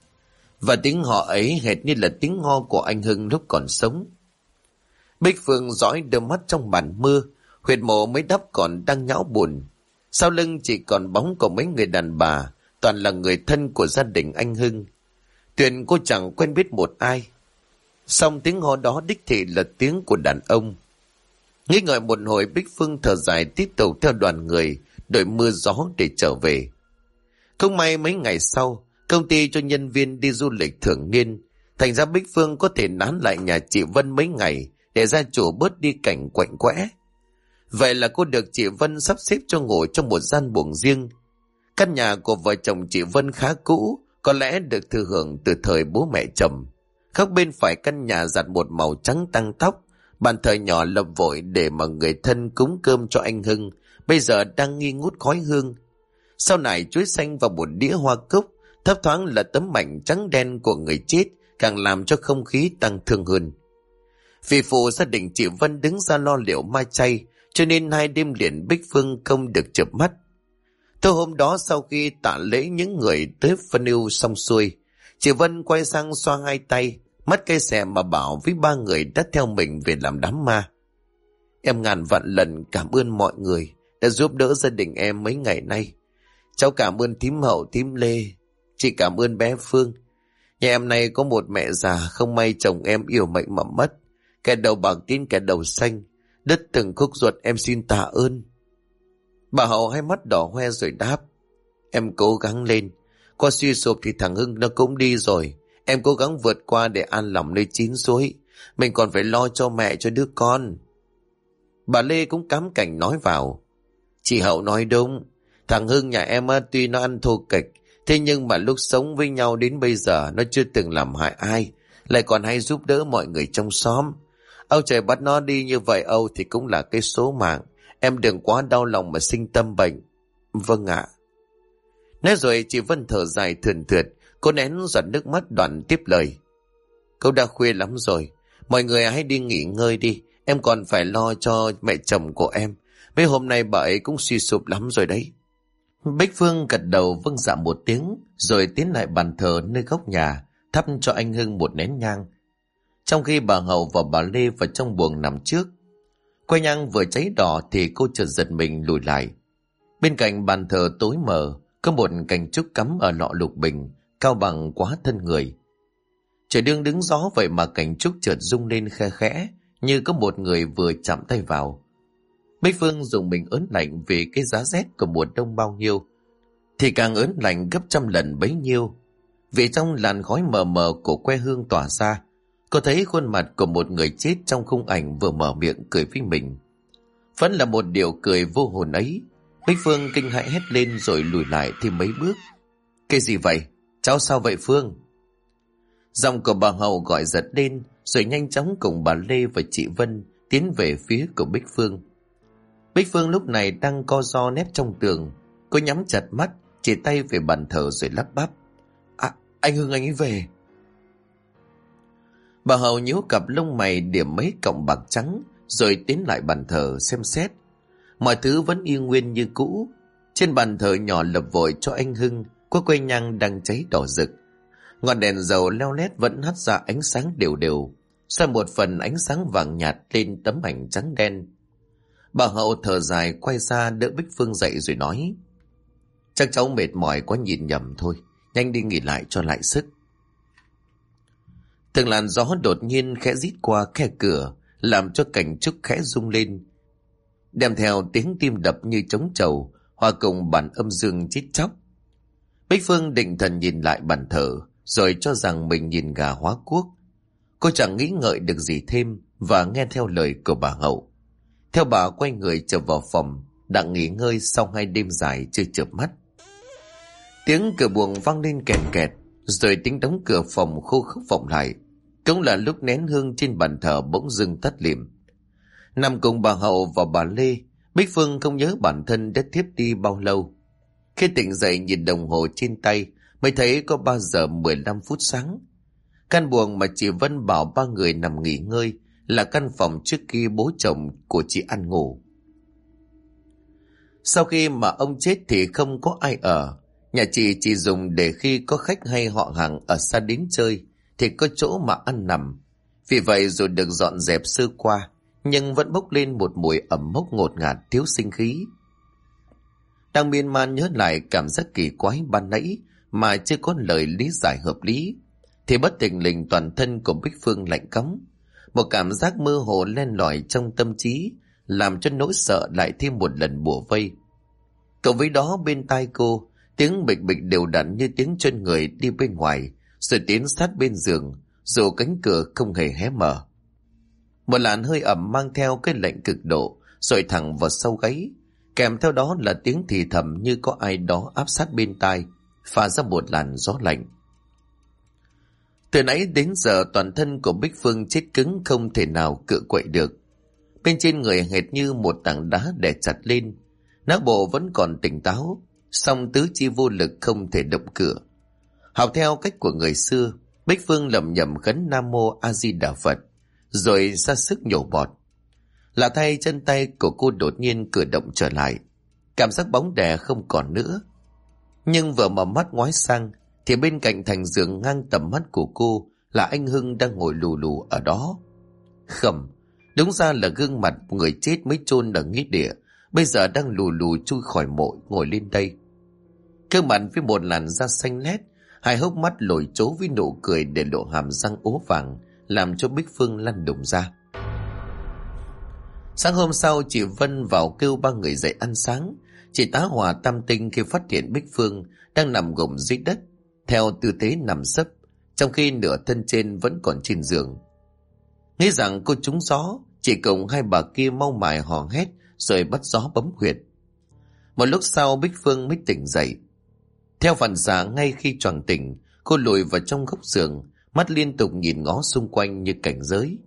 Và tiếng họ ấy hệt như là tiếng ho của anh Hưng lúc còn sống. Bích Phương dõi đôi mắt trong màn mưa, huyệt mộ mới đắp còn đang nhão buồn. Sau lưng chỉ còn bóng của mấy người đàn bà, toàn là người thân của gia đình anh Hưng. Tuyền cô chẳng quen biết một ai. Song tiếng ho đó đích thị là tiếng của đàn ông. Nghĩ ngợi một hồi, Bích Phương thở dài tiếp tục theo đoàn người, đợi mưa gió để trở về. Không may mấy ngày sau, công ty cho nhân viên đi du lịch thường niên, thành ra Bích Phương có thể nán lại nhà chị Vân mấy ngày để gia chủ bớt đi cảnh quạnh quẽ. Vậy là cô được chị Vân sắp xếp cho ngủ trong một gian buồng riêng. Căn nhà của vợ chồng chị Vân khá cũ, có lẽ được thừa hưởng từ thời bố mẹ chồng. Khác bên phải căn nhà giặt một màu trắng tăng tóc, bàn thờ nhỏ lập vội để mà người thân cúng cơm cho anh Hưng, bây giờ đang nghi ngút khói hương. Sau này chuối xanh và một đĩa hoa cúc, thấp thoáng là tấm mảnh trắng đen của người chết, càng làm cho không khí tăng thương hơn. Vì phụ gia đình chị Vân đứng ra lo liệu mai chay, cho nên 2 đêm liền Bích Phương không được chợp mắt. Tối hôm đó sau khi tạ lễ những người tới phân ưu xong xuôi, chị Vân quay sang xoa 2 tay, mắt cây xè mà bảo với 3 người đã theo mình về làm đám ma. Em ngàn vạn lần cảm ơn mọi người đã giúp đỡ gia đình em mấy ngày nay. Cháu cảm ơn thím Hậu, thím Lê. Chị cảm ơn bé Phương. Nhà em này có một mẹ già, không may chồng em yêu mệnh mà mất. Kẻ đầu bạc tin kẻ đầu xanh, đứt từng khúc ruột, em xin tạ ơn. Bà Hậu hai mắt đỏ hoe rồi đáp: Em cố gắng lên, qua suy sụp thì thằng Hưng nó cũng đi rồi. Em cố gắng vượt qua để an lòng nơi 9 suối. Mình còn phải lo cho mẹ, cho đứa con. Bà Lê cũng cắm cảnh nói vào: Chị Hậu nói đúng. Thằng Hưng nhà em tuy nó ăn thô kịch, thế nhưng mà lúc sống với nhau đến bây giờ nó chưa từng làm hại ai, lại còn hay giúp đỡ mọi người trong xóm. Âu trời bắt nó đi như vậy Âu thì cũng là cái số mạng. Em đừng quá đau lòng mà sinh tâm bệnh. Vâng ạ. Nói rồi chị Vân thở dài thườn thượt, cô nén giọt nước mắt đoạn tiếp lời: Câu đã khuya lắm rồi, mọi người hãy đi nghỉ ngơi đi. Em còn phải lo cho mẹ chồng của em. Mấy hôm nay bà ấy cũng suy sụp lắm rồi đấy. Bích Phương gật đầu vâng dạ một tiếng, rồi tiến lại bàn thờ nơi góc nhà, thắp cho anh Hưng một nén nhang. Trong khi bà Hậu và bà Lê vào trong buồng nằm trước, que nhang vừa cháy đỏ thì cô chợt giật mình lùi lại. Bên cạnh bàn thờ tối mờ có một cành trúc cắm ở lọ lục bình, cao bằng quá thân người. Trời đương đứng gió vậy mà cành trúc chợt rung lên khe khẽ, như có một người vừa chạm tay vào. Bích Phương dùng mình ớn lạnh vì cái giá rét của mùa đông bao nhiêu, thì càng ớn lạnh gấp trăm lần bấy nhiêu. Vì trong làn khói mờ mờ của que hương tỏa ra, cô thấy khuôn mặt của một người chết trong khung ảnh vừa mở miệng cười với mình. Vẫn là một điều cười vô hồn ấy. Bích Phương kinh hãi hét lên rồi lùi lại thêm mấy bước. Cái gì vậy? Cháu sao vậy Phương? Giọng của bà Hậu gọi giật lên, rồi nhanh chóng cùng bà Lê và chị Vân tiến về phía của Bích Phương. Bích Phương lúc này đang co ro nép trong tường. Cô nhắm chặt mắt, chỉ tay về bàn thờ rồi lắp bắp: Anh Hưng anh ấy về. Bà Hậu nhíu cặp lông mày điểm mấy cọng bạc trắng, rồi tiến lại bàn thờ xem xét. Mọi thứ vẫn y nguyên như cũ. Trên bàn thờ nhỏ lập vội cho anh Hưng có que nhang đang cháy đỏ rực. Ngọn đèn dầu leo lét vẫn hắt ra ánh sáng đều đều, soi một phần ánh sáng vàng nhạt lên tấm ảnh trắng đen. Bà Hậu thở dài quay ra đỡ Bích Phương dậy rồi nói: Chắc cháu mệt mỏi quá nhìn nhầm thôi, nhanh đi nghỉ lại cho lại sức. Từng làn gió đột nhiên khẽ rít qua khe cửa, làm cho cành trúc khẽ rung lên, đem theo tiếng tim đập như trống trầu, hòa cùng bản âm dương chít chóc. Bích Phương định thần nhìn lại bàn thờ, rồi cho rằng mình nhìn gà hóa cuốc. Cô chẳng nghĩ ngợi được gì thêm và nghe theo lời của bà Hậu. Theo bà quay người trở vào phòng, đang nghỉ ngơi sau 2 đêm dài chưa chợp mắt. Tiếng cửa buồng vang lên kèn kẹt, rồi tiếng đóng cửa phòng khô khốc vọng lại. Cũng là lúc nén hương trên bàn thờ bỗng dưng tắt lịm. Nằm cùng bà Hậu và bà Lê, Bích Phương không nhớ bản thân đã thiếp đi bao lâu. Khi tỉnh dậy nhìn đồng hồ trên tay, mới thấy có 3 giờ 15 phút sáng. Căn buồng mà chị Vân bảo 3 người nằm nghỉ ngơi là căn phòng trước khi bố chồng của chị ăn ngủ. Sau khi mà ông chết thì không có ai ở. Nhà chị chỉ dùng để khi có khách hay họ hàng ở xa đến chơi thì có chỗ mà ăn nằm. Vì vậy dù được dọn dẹp sơ qua, nhưng vẫn bốc lên một mùi ẩm mốc ngột ngạt thiếu sinh khí. Đang miên man nhớ lại cảm giác kỳ quái ban nãy mà chưa có lời lý giải hợp lý, thì bất thình lình toàn thân của Bích Phương lạnh cóng. Một cảm giác mơ hồ len lỏi trong tâm trí, làm cho nỗi sợ lại thêm một lần bủa vây. Cộng với đó bên tai cô, tiếng bịch bịch đều đặn như tiếng chân người đi bên ngoài, rồi tiến sát bên giường, dù cánh cửa không hề hé mở. Một làn hơi ẩm mang theo cái lạnh cực độ, rồi thẳng vào sau gáy, kèm theo đó là tiếng thì thầm như có ai đó áp sát bên tai, pha ra một làn gió lạnh. Từ nãy đến giờ toàn thân của Bích Phương chết cứng không thể nào cựa quậy được. Bên trên người hệt như một tảng đá đè chặt lên. Não bộ vẫn còn tỉnh táo, song tứ chi vô lực không thể động cựa. Học theo cách của người xưa, Bích Phương lẩm nhẩm khấn Nam Mô A Di Đà Phật, rồi ra sức nhổ bọt. Lạ thay, chân tay của cô đột nhiên cử động trở lại, cảm giác bóng đè không còn nữa. Nhưng vừa mở mắt ngoái sang thì bên cạnh thành giường ngang tầm mắt của cô là anh Hưng đang ngồi lù lù ở đó. Khẩm, đúng ra là gương mặt người chết mới chôn ở nghĩa địa, bây giờ đang lù lù chui khỏi mộ ngồi lên đây. Gương mặt với một làn da xanh lét, hai hốc mắt lồi chố với nụ cười để lộ hàm răng ố vàng, làm cho Bích Phương lăn đùng ra. Sáng hôm sau, chị Vân vào kêu ba người dậy ăn sáng. Chị tá hỏa tam tinh khi phát hiện Bích Phương đang nằm gục dưới đất, theo tư thế nằm sấp, trong khi nửa thân trên vẫn còn trên giường. Nghĩ rằng cô trúng gió, chị cùng hai bà kia mau mải hò hét rồi bắt gió bấm huyệt. Một lúc sau Bích Phương mới tỉnh dậy. Theo phản xạ, ngay khi choàng tỉnh, cô lùi vào trong góc giường, mắt liên tục nhìn ngó xung quanh như cảnh giới.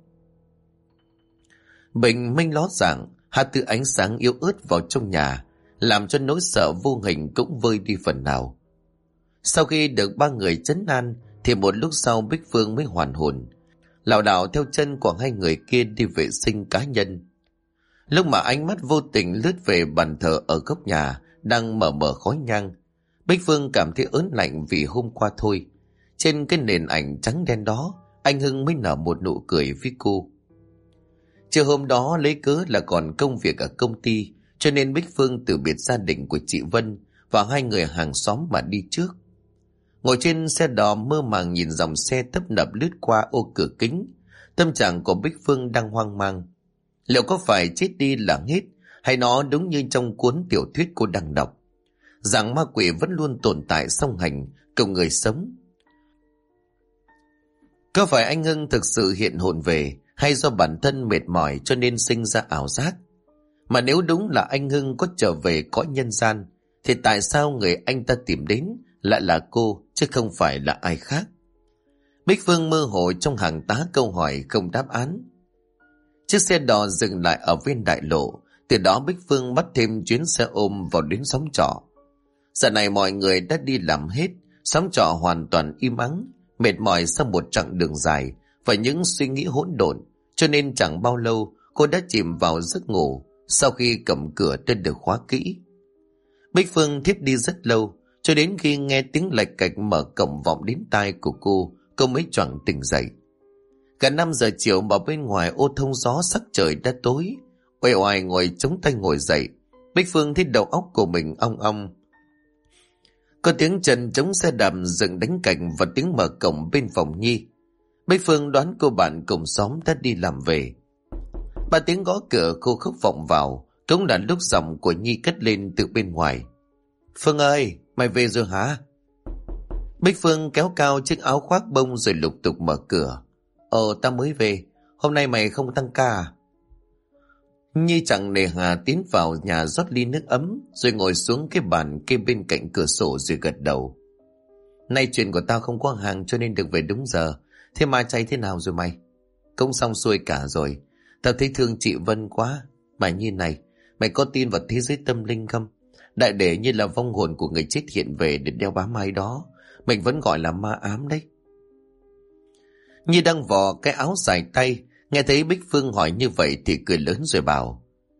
Bình minh ló dạng, hai thứ ánh sáng yếu ớt vào trong nhà, làm cho nỗi sợ vô hình cũng vơi đi phần nào. Sau khi được ba người trấn an, thì một lúc sau Bích Phương mới hoàn hồn, lảo đảo theo chân của hai người kia đi vệ sinh cá nhân. Lúc mà ánh mắt vô tình lướt về bàn thờ ở góc nhà đang mờ mờ khói nhang, Bích Phương cảm thấy ớn lạnh vì hôm qua thôi, trên cái nền ảnh trắng đen đó, anh Hưng mới nở một nụ cười với cô. Trưa hôm đó lấy cớ là còn công việc ở công ty, cho nên Bích Phương từ biệt gia đình của chị Vân và hai người hàng xóm mà đi trước. Ngồi trên xe đò mơ màng nhìn dòng xe tấp nập lướt qua ô cửa kính, tâm trạng của Bích Phương đang hoang mang. Liệu có phải chết đi là hết, hay nó đúng như trong cuốn tiểu thuyết cô đang đọc, rằng ma quỷ vẫn luôn tồn tại song hành cùng người sống? Có phải anh Hưng thực sự hiện hồn về, hay do bản thân mệt mỏi cho nên sinh ra ảo giác? Mà nếu đúng là anh Hưng có trở về cõi nhân gian, thì tại sao người anh ta tìm đến lại là cô chứ không phải là ai khác? Bích Phương mơ hồ trong hàng tá câu hỏi không đáp án. Chiếc xe đò dừng lại ở ven đại lộ, từ đó Bích Phương bắt thêm chuyến xe ôm vào đến xóm trọ. Giờ này mọi người đã đi làm hết, xóm trọ hoàn toàn im ắng, mệt mỏi sau một chặng đường dài và những suy nghĩ hỗn độn, cho nên chẳng bao lâu cô đã chìm vào giấc ngủ sau khi cổng cửa đã được khóa kỹ. Bích Phương thiếp đi rất lâu, cho đến khi nghe tiếng lạch cạch mở cổng vọng đến tai của cô mới choàng tỉnh dậy. Cả 5 giờ chiều mà bên ngoài ô thông gió, sắc trời đã tối. Uể oải ngồi chống tay ngồi dậy, Bích Phương thấy đầu óc của mình ong ong. Có tiếng chân chống xe đạp dừng đánh cạnh và tiếng mở cổng bên phòng Nhi. Bích Phương đoán cô bạn cùng xóm đã đi làm về. 3 tiếng gõ cửa cô khóc vọng vào, cũng là lúc giọng của Nhi cất lên từ bên ngoài. Phương ơi, mày về rồi hả? Bích Phương kéo cao chiếc áo khoác bông rồi lục tục mở cửa. Tao mới về, hôm nay mày không tăng ca à? Nhi chẳng nề hà tiến vào nhà rót ly nước ấm, rồi ngồi xuống cái bàn kê bên cạnh cửa sổ rồi gật đầu. Nay chuyện của tao không có hàng cho nên được về đúng giờ. Thế mà chay thế nào rồi mày? Cũng xong xuôi cả rồi. Tao thấy thương chị Vân quá. Mà như này, mày có tin vào thế giới tâm linh không? Đại để như là vong hồn của người chết hiện về để đeo bám ai đó. Mình vẫn gọi là ma ám đấy. Nhi đang vò cái áo dài tay, nghe thấy Bích Phương hỏi như vậy thì cười lớn rồi bảo.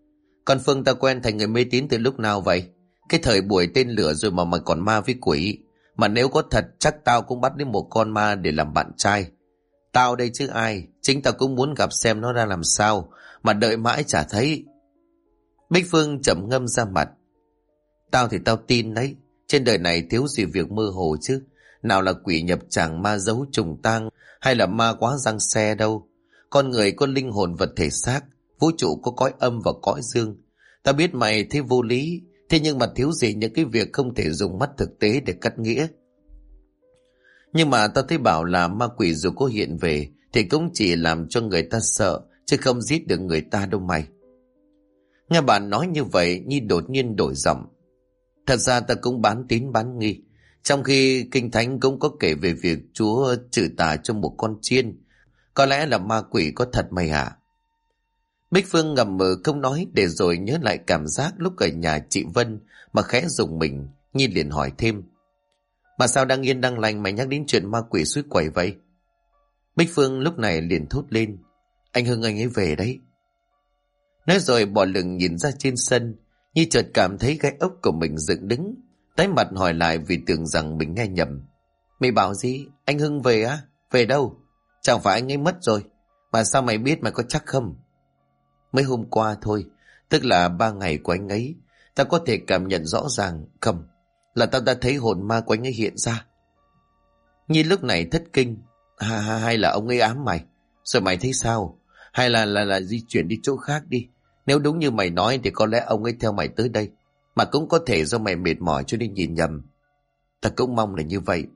Con Phương ta quen thành người mê tín từ lúc nào vậy? Cái thời buổi tên lửa rồi mà mày còn ma với quỷ. Mà nếu có thật chắc tao cũng bắt đến một con ma để làm bạn trai. Tao đây chứ ai, chính tao cũng muốn gặp xem nó ra làm sao, mà đợi mãi chả thấy. Bích Phương trầm ngâm ra mặt. Tao thì tao tin đấy, trên đời này thiếu gì việc mơ hồ chứ. Nào là quỷ nhập tràng, ma giấu trùng tang, hay là ma quá giăng xe đâu. Con người có linh hồn vật thể xác, vũ trụ có cõi âm và cõi dương. Tao biết mày thấy vô lý, thế nhưng mà thiếu gì những cái việc không thể dùng mắt thực tế để cắt nghĩa. Nhưng mà tao thấy bảo là ma quỷ dù có hiện về thì cũng chỉ làm cho người ta sợ, chứ không giết được người ta đâu mày. Nghe bạn nói như vậy, Nhi đột nhiên đổi giọng. Thật ra ta cũng bán tín bán nghi. Trong khi Kinh Thánh cũng có kể về việc Chúa trừ tà cho một con chiên. Có lẽ là ma quỷ có thật mày hả? Bích Phương ngậm ngùi không nói, để rồi nhớ lại cảm giác lúc ở nhà chị Vân mà khẽ rùng mình. Nhi liền hỏi thêm. Mà sao đang yên đang lành mày nhắc đến chuyện ma quỷ suối quẩy vậy? Bích Phương lúc này liền thốt lên. Anh Hưng anh ấy về đấy. Nói rồi bỏ lửng nhìn ra trên sân. Nhi chợt cảm thấy gai ốc của mình dựng đứng, tái mặt hỏi lại vì tưởng rằng mình nghe nhầm. Mày bảo gì? Anh Hưng về á? Về đâu? Chẳng phải anh ấy mất rồi? Mà sao mày biết, mày có chắc không? Mấy hôm qua thôi, tức là 3 ngày của anh ấy, ta có thể cảm nhận rõ ràng. Không, là tao đã thấy hồn ma của anh ấy hiện ra. Nhi lúc này thất kinh. Hay là ông ấy ám mày? Rồi mày thấy sao? Hay là di chuyển đi chỗ khác đi? Nếu đúng như mày nói thì có lẽ ông ấy theo mày tới đây. Mà cũng có thể do mày mệt mỏi cho nên nhìn nhầm. Ta cũng mong là như vậy.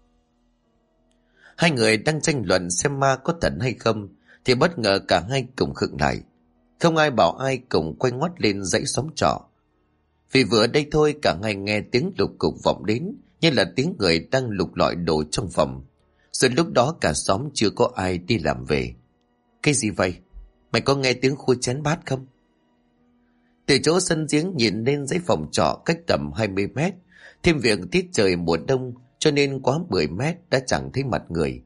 Hai người đang tranh luận xem ma có thật hay không thì bất ngờ cả hai cùng khựng lại. Không ai bảo ai, cùng quay ngoắt lên dãy xóm trọ. Vì vừa đây thôi cả hai nghe tiếng lục cục vọng đến, như là tiếng người đang lục lọi đồ trong phòng. Rồi lúc đó cả xóm chưa có ai đi làm về. Cái gì vậy? Mày có nghe tiếng khui chén bát không? Từ chỗ sân giếng nhìn lên dãy phòng trọ cách tầm 20 mét. Thêm việc tiết trời mùa đông cho nên quá 10 mét đã chẳng thấy mặt người.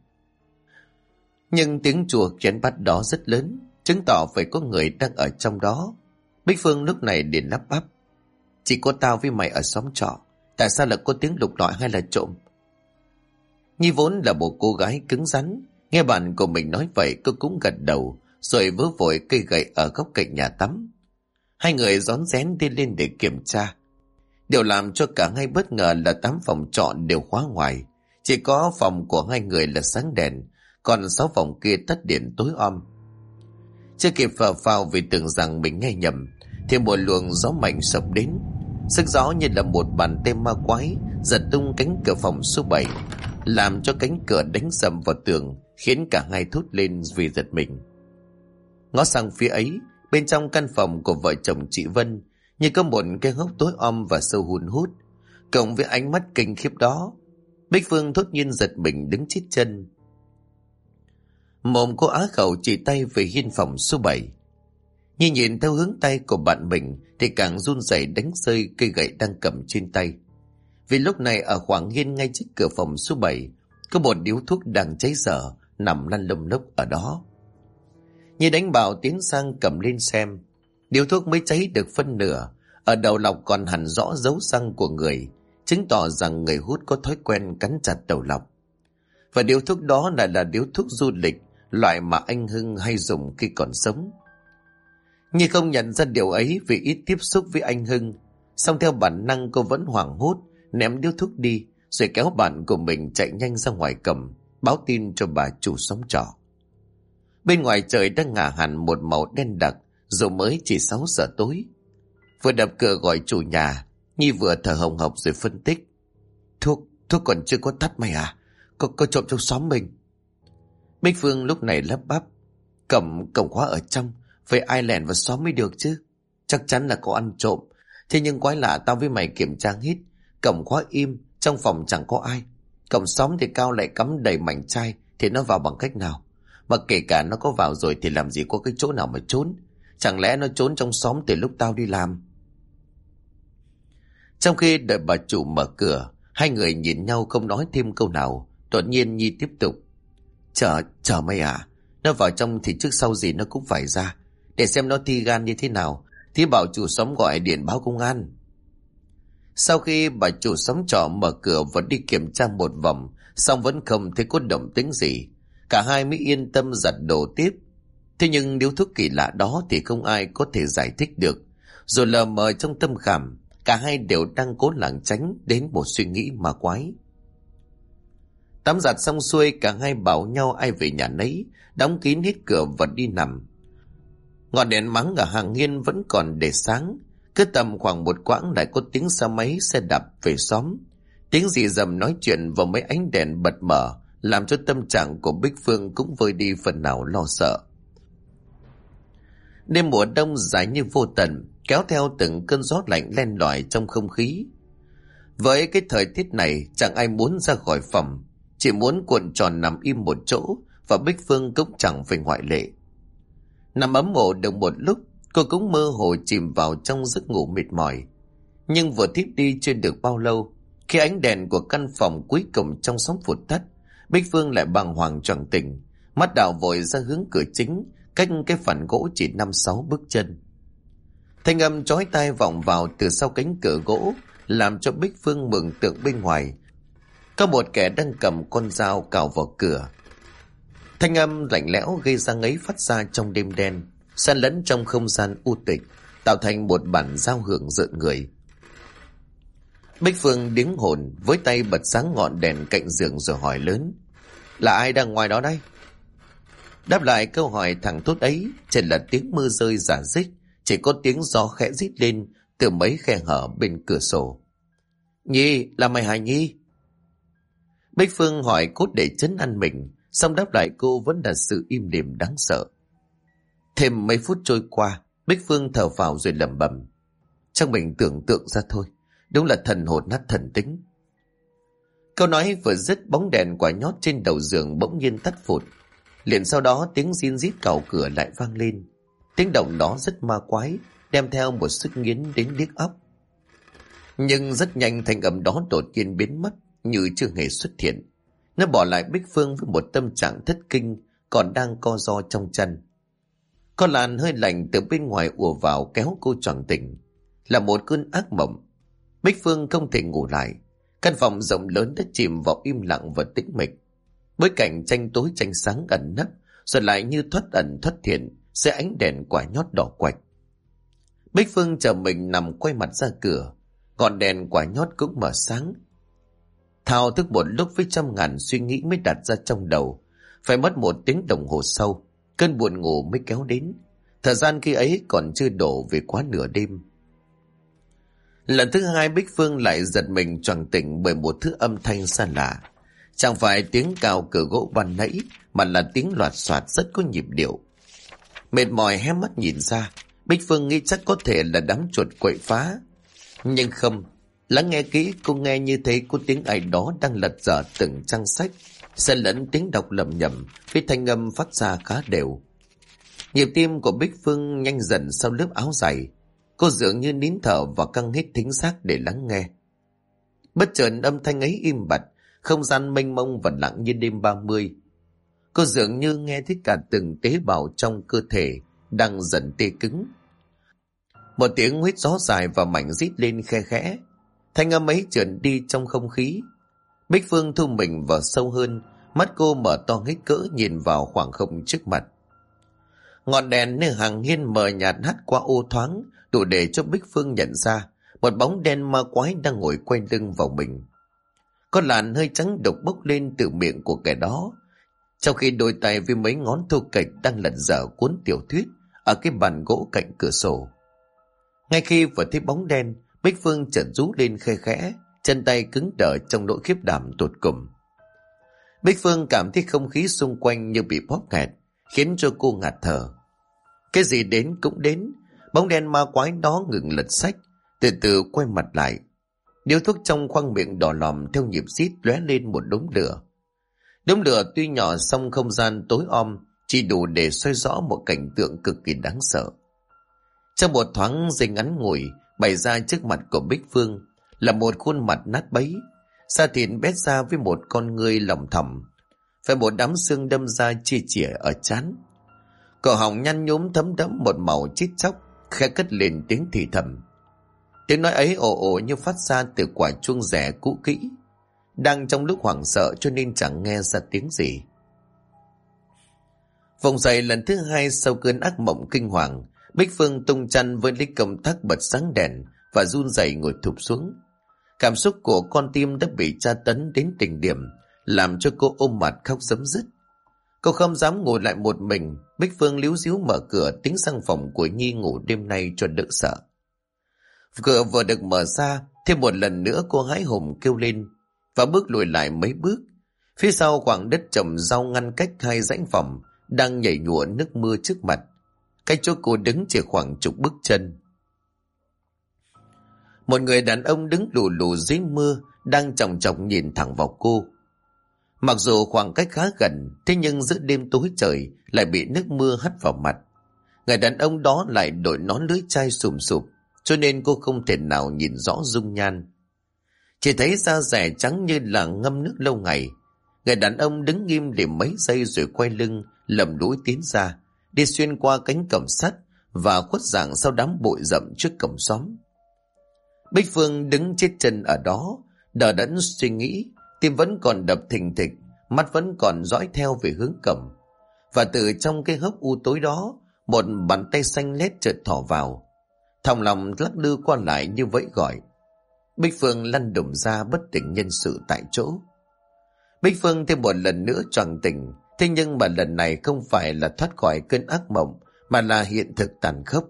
Nhưng tiếng chùa chén bát đó rất lớn, chứng tỏ phải có người đang ở trong đó. Bích Phương lúc này liền lắp bắp. Chỉ có tao với mày ở xóm trọ, tại sao lại có tiếng lục lọi hay là trộm? Nhi vốn là một cô gái cứng rắn, nghe bạn của mình nói vậy cô cũng gật đầu, rồi vớ vội cây gậy ở góc cạnh nhà tắm. Hai người rón rén đi lên để kiểm tra. Điều làm cho cả hai bất ngờ là 8 phòng trọ đều khóa ngoài, chỉ có phòng của hai người là sáng đèn, còn 6 phòng kia tắt điện tối om. Chưa kịp phờ phào vì tưởng rằng mình nghe nhầm thì một luồng gió mạnh sộc đến. Sức gió như là một bàn tay ma quái giật tung cánh cửa phòng số 7, làm cho cánh cửa đánh sầm vào tường, khiến cả hai thốt lên vì giật mình. Ngó sang phía ấy, bên trong căn phòng của vợ chồng chị Vân như có một cái hốc tối om và sâu hun hút. Cộng với ánh mắt kinh khiếp đó, Bích Phương thốt nhiên giật mình đứng chít chân. Mồm cô á khẩu chỉ tay về hiên phòng số 7. Nhìn theo hướng tay của bạn mình thì càng run rẩy đánh rơi cây gậy đang cầm trên tay. Vì lúc này ở khoảng hiên ngay trước cửa phòng số 7 có một điếu thuốc đang cháy dở nằm lăn lông lốc ở đó. Nhi đánh bảo tiến sang cầm lên xem. Điếu thuốc mới cháy được phân nửa, ở đầu lọc còn hẳn rõ dấu răng của người, chứng tỏ rằng người hút có thói quen cắn chặt đầu lọc. Và điếu thuốc đó lại là điếu thuốc du lịch, loại mà anh Hưng hay dùng khi còn sống. Nhi không nhận ra điều ấy vì ít tiếp xúc với anh Hưng, song theo bản năng cô vẫn hoảng hốt ném điếu thuốc đi, rồi kéo bạn của mình chạy nhanh ra ngoài cầm, báo tin cho bà chủ xóm trọ. Bên ngoài trời đang ngả hẳn một màu đen đặc, dù mới chỉ 6 giờ tối. Vừa đập cửa gọi chủ nhà, Nhi vừa thở hồng hộc rồi phân tích. Thuốc còn chưa có tắt mày à? Có trộm trong xóm mình. Bích Phương lúc này lắp bắp. Cổng khóa ở trong, phải ai lẻn vào xóm mới được chứ. Chắc chắn là có ăn trộm. Thế nhưng quái lạ, tao với mày kiểm tra hết, cổng khóa im, trong phòng chẳng có ai. Cổng xóm thì cao lại cắm đầy mảnh chai, thì nó vào bằng cách nào? Mà kể cả nó có vào rồi thì làm gì có cái chỗ nào mà trốn? Chẳng lẽ nó trốn trong xóm từ lúc tao đi làm? Trong khi đợi bà chủ mở cửa, hai người nhìn nhau không nói thêm câu nào. Đột nhiên Nhi tiếp tục. Chờ mày à? Nó vào trong thì trước sau gì nó cũng phải ra, để xem nó thi gan như thế nào. thì bảo chủ xóm gọi điện báo công an. Sau khi bà chủ xóm trọ mở cửa và đi kiểm tra một vòng, xong vẫn không thấy có động tĩnh gì, cả hai mới yên tâm giặt đồ tiếp. Thế nhưng điếu thuốc kỳ lạ đó thì không ai có thể giải thích được. Rồi lờ mờ trong tâm khảm, cả hai đều đang cố lảng tránh đến một suy nghĩ ma quái. Tắm giặt xong xuôi, cả hai bảo nhau ai về nhà nấy, đóng kín hết cửa và đi nằm. Ngọn đèn mắng ở hàng hiên vẫn còn để sáng. Cứ tầm khoảng một quãng lại có tiếng xe máy xe đạp về xóm. Tiếng rì rầm nói chuyện và mấy ánh đèn bật mở làm cho tâm trạng của Bích Phương cũng vơi đi phần nào lo sợ. Đêm mùa đông dài như vô tận, kéo theo từng cơn gió lạnh len lỏi trong không khí. Với cái thời tiết này, chẳng ai muốn ra khỏi phòng, chỉ muốn cuộn tròn nằm im một chỗ, và Bích Phương cũng chẳng phải ngoại lệ. Nằm ấm ổ được một lúc, cô cũng mơ hồ chìm vào trong giấc ngủ mệt mỏi. Nhưng vừa thiếp đi chưa được bao lâu, khi ánh đèn của căn phòng cuối cùng trong xóm vụt tắt, Bích Phương lại bàng hoàng choàng tỉnh, mắt đảo vội ra hướng cửa chính, cách cái phản gỗ chỉ 5-6 bước chân. Thanh âm chói tai vọng vào từ sau cánh cửa gỗ, làm cho Bích Phương mường tượng bên ngoài có một kẻ đang cầm con dao cào vào cửa. Thanh âm lạnh lẽo gây ra ngấy phát ra trong đêm đen, xen lẫn trong không gian u tịch, tạo thành một bản giao hưởng rợn người. Bích Phương điếng hồn, với tay bật sáng ngọn đèn cạnh giường rồi hỏi lớn: "Là ai đang ngoài đó đây?" Đáp lại câu hỏi thẳng thốt ấy chỉ là tiếng mưa rơi rả rích, chỉ có tiếng gió khẽ rít lên từ mấy khe hở bên cửa sổ. "Nhi, là mày hả Nhi?" Bích Phương hỏi cốt để trấn an mình, xong đáp lại cô vẫn là sự im lìm đáng sợ. Thêm mấy phút trôi qua, Bích Phương thở phào rồi lẩm bẩm: "Chắc mình tưởng tượng ra thôi, đúng là thần hồn nát thần tính." Câu nói vừa dứt, bóng đèn quả nhót trên đầu giường bỗng nhiên tắt phụt. Liền sau đó tiếng rin rít cào cửa lại vang lên. Tiếng động đó rất ma quái, đem theo một sức nghiến đến điếc óc. Nhưng rất nhanh thanh âm đó đột nhiên biến mất, như chưa hề xuất hiện. Nó bỏ lại Bích Phương với một tâm trạng thất kinh, còn đang co ro trong chân. Con làn hơi lạnh từ bên ngoài ùa vào kéo cô choàng tỉnh. Là một cơn ác mộng. Bích Phương không thể ngủ lại. Căn phòng rộng lớn đã chìm vào im lặng và tĩnh mịch. Bối cảnh tranh tối tranh sáng ẩn nấp, rồi lại như thoát ẩn thoát hiện dưới ánh đèn quả nhót đỏ quạch. Bích Phương chờ mình nằm quay mặt ra cửa, ngọn đèn quả nhót cũng mở sáng. Thao thức một lúc với trăm ngàn suy nghĩ mới đặt ra trong đầu. Phải mất 1 tiếng đồng hồ sau, cơn buồn ngủ mới kéo đến. Thời gian khi ấy còn chưa đổ về quá nửa đêm. Lần thứ hai Bích Phương lại giật mình choàng tỉnh bởi một thứ âm thanh xa lạ. Chẳng phải tiếng cào cửa gỗ ban nãy, mà là tiếng loạt soạt rất có nhịp điệu. Mệt mỏi hé mắt nhìn ra, Bích Phương nghĩ chắc có thể là đám chuột quậy phá. Nhưng không, lắng nghe kỹ cô nghe như thấy có tiếng ai đó đang lật dở từng trang sách, xen lẫn tiếng đọc lẩm nhẩm với thanh âm phát ra khá đều. Nhịp tim của Bích Phương nhanh dần sau lớp áo dày. Cô dường như nín thở và căng hết thính giác để lắng nghe. Bất chợt âm thanh ấy im bặt, không gian mênh mông và lặng như đêm 30. Cô dường như nghe thấy cả từng tế bào trong cơ thể đang dần tê cứng. Một tiếng huýt gió dài và mảnh rít lên khe khẽ. Thanh âm ấy trườn đi trong không khí. Bích Phương thu mình vào sâu hơn, mắt cô mở to hết cỡ nhìn vào khoảng không trước mặt. Ngọn đèn nơi hàng hiên mờ nhạt hắt qua ô thoáng, đủ để cho Bích Phương nhận ra một bóng đen ma quái đang ngồi quay lưng vào mình. Con làn hơi trắng đục bốc lên từ miệng của kẻ đó, trong khi đôi tay với mấy ngón thô kệch đang lật dở cuốn tiểu thuyết ở cái bàn gỗ cạnh cửa sổ. Ngay khi vừa thấy bóng đen, Bích Phương chợt rú lên khe khẽ, chân tay cứng đờ trong nỗi khiếp đảm tột cùng. Bích Phương cảm thấy không khí xung quanh như bị bóp nghẹt, khiến cho cô ngạt thở. Cái gì đến cũng đến, bóng đen ma quái đó ngừng lật sách, từ từ quay mặt lại. Điếu thuốc trong khoang miệng đỏ lòm theo nhịp rít lóe lên một đống lửa. Đống lửa tuy nhỏ song không gian tối om, chỉ đủ để soi rõ một cảnh tượng cực kỳ đáng sợ. Trong một thoáng giây ngắn ngủi, bày ra trước mặt của Bích Phương là một khuôn mặt nát bấy, da thịt bét ra với một con ngươi lỏng thỏm, phải một đám xương đâm ra chia chìa ở trán. Cổ họng nhăn nhúm thấm đẫm một màu chít chóc, khẽ cất lên tiếng thì thầm. Tiếng nói ấy ồ ồ như phát ra từ quả chuông rẻ cũ kỹ. Đang trong lúc hoảng sợ cho nên chẳng nghe ra tiếng gì. Vùng dậy lần thứ hai sau cơn ác mộng kinh hoàng, Bích Phương tung chăn với lấy công tắc bật sáng đèn và run rẩy ngồi thụp xuống. Cảm xúc của con tim đã bị tra tấn đến đỉnh điểm, làm cho cô ôm mặt khóc rấm rứt. Cô không dám ngồi lại một mình. Bích Phương líu ríu mở cửa tính sang phòng của Nhi ngủ đêm nay cho đỡ sợ. Cửa vừa được mở ra, thêm một lần nữa cô hãi hùng kêu lên và bước lùi lại mấy bước. Phía sau khoảng đất trồng rau ngăn cách hai dãy phòng đang nhảy nhụa nước mưa trước mặt. Cách chỗ cô đứng chỉ khoảng chục bước chân. Một người đàn ông đứng lù lù dưới mưa đang chòng chọc nhìn thẳng vào cô. Mặc dù khoảng cách khá gần, thế nhưng giữa đêm tối trời lại bị nước mưa hắt vào mặt. Người đàn ông đó lại đội nón lưới chai sùm sụp, cho nên cô không thể nào nhìn rõ dung nhan. Chỉ thấy da dẻ trắng như là ngâm nước lâu ngày. Người đàn ông đứng nghiêm điểm mấy giây rồi quay lưng, lầm đuổi tiến ra, đi xuyên qua cánh cổng sắt và khuất dạng sau đám bụi rậm trước cổng xóm. Bích Phương đứng chết chân ở đó, đờ đẫn suy nghĩ, tim vẫn còn đập thình thịch, mắt vẫn còn dõi theo về hướng cổng. Và từ trong cái hốc u tối đó, một bàn tay xanh lét chợt thò vào. Thòng lòng lắc lư qua lại như vẫy gọi. Bích Phương lăn đùng ra bất tỉnh nhân sự tại chỗ. Bích Phương thêm một lần nữa choàng tỉnh, thế nhưng mà lần này không phải là thoát khỏi cơn ác mộng, mà là hiện thực tàn khốc.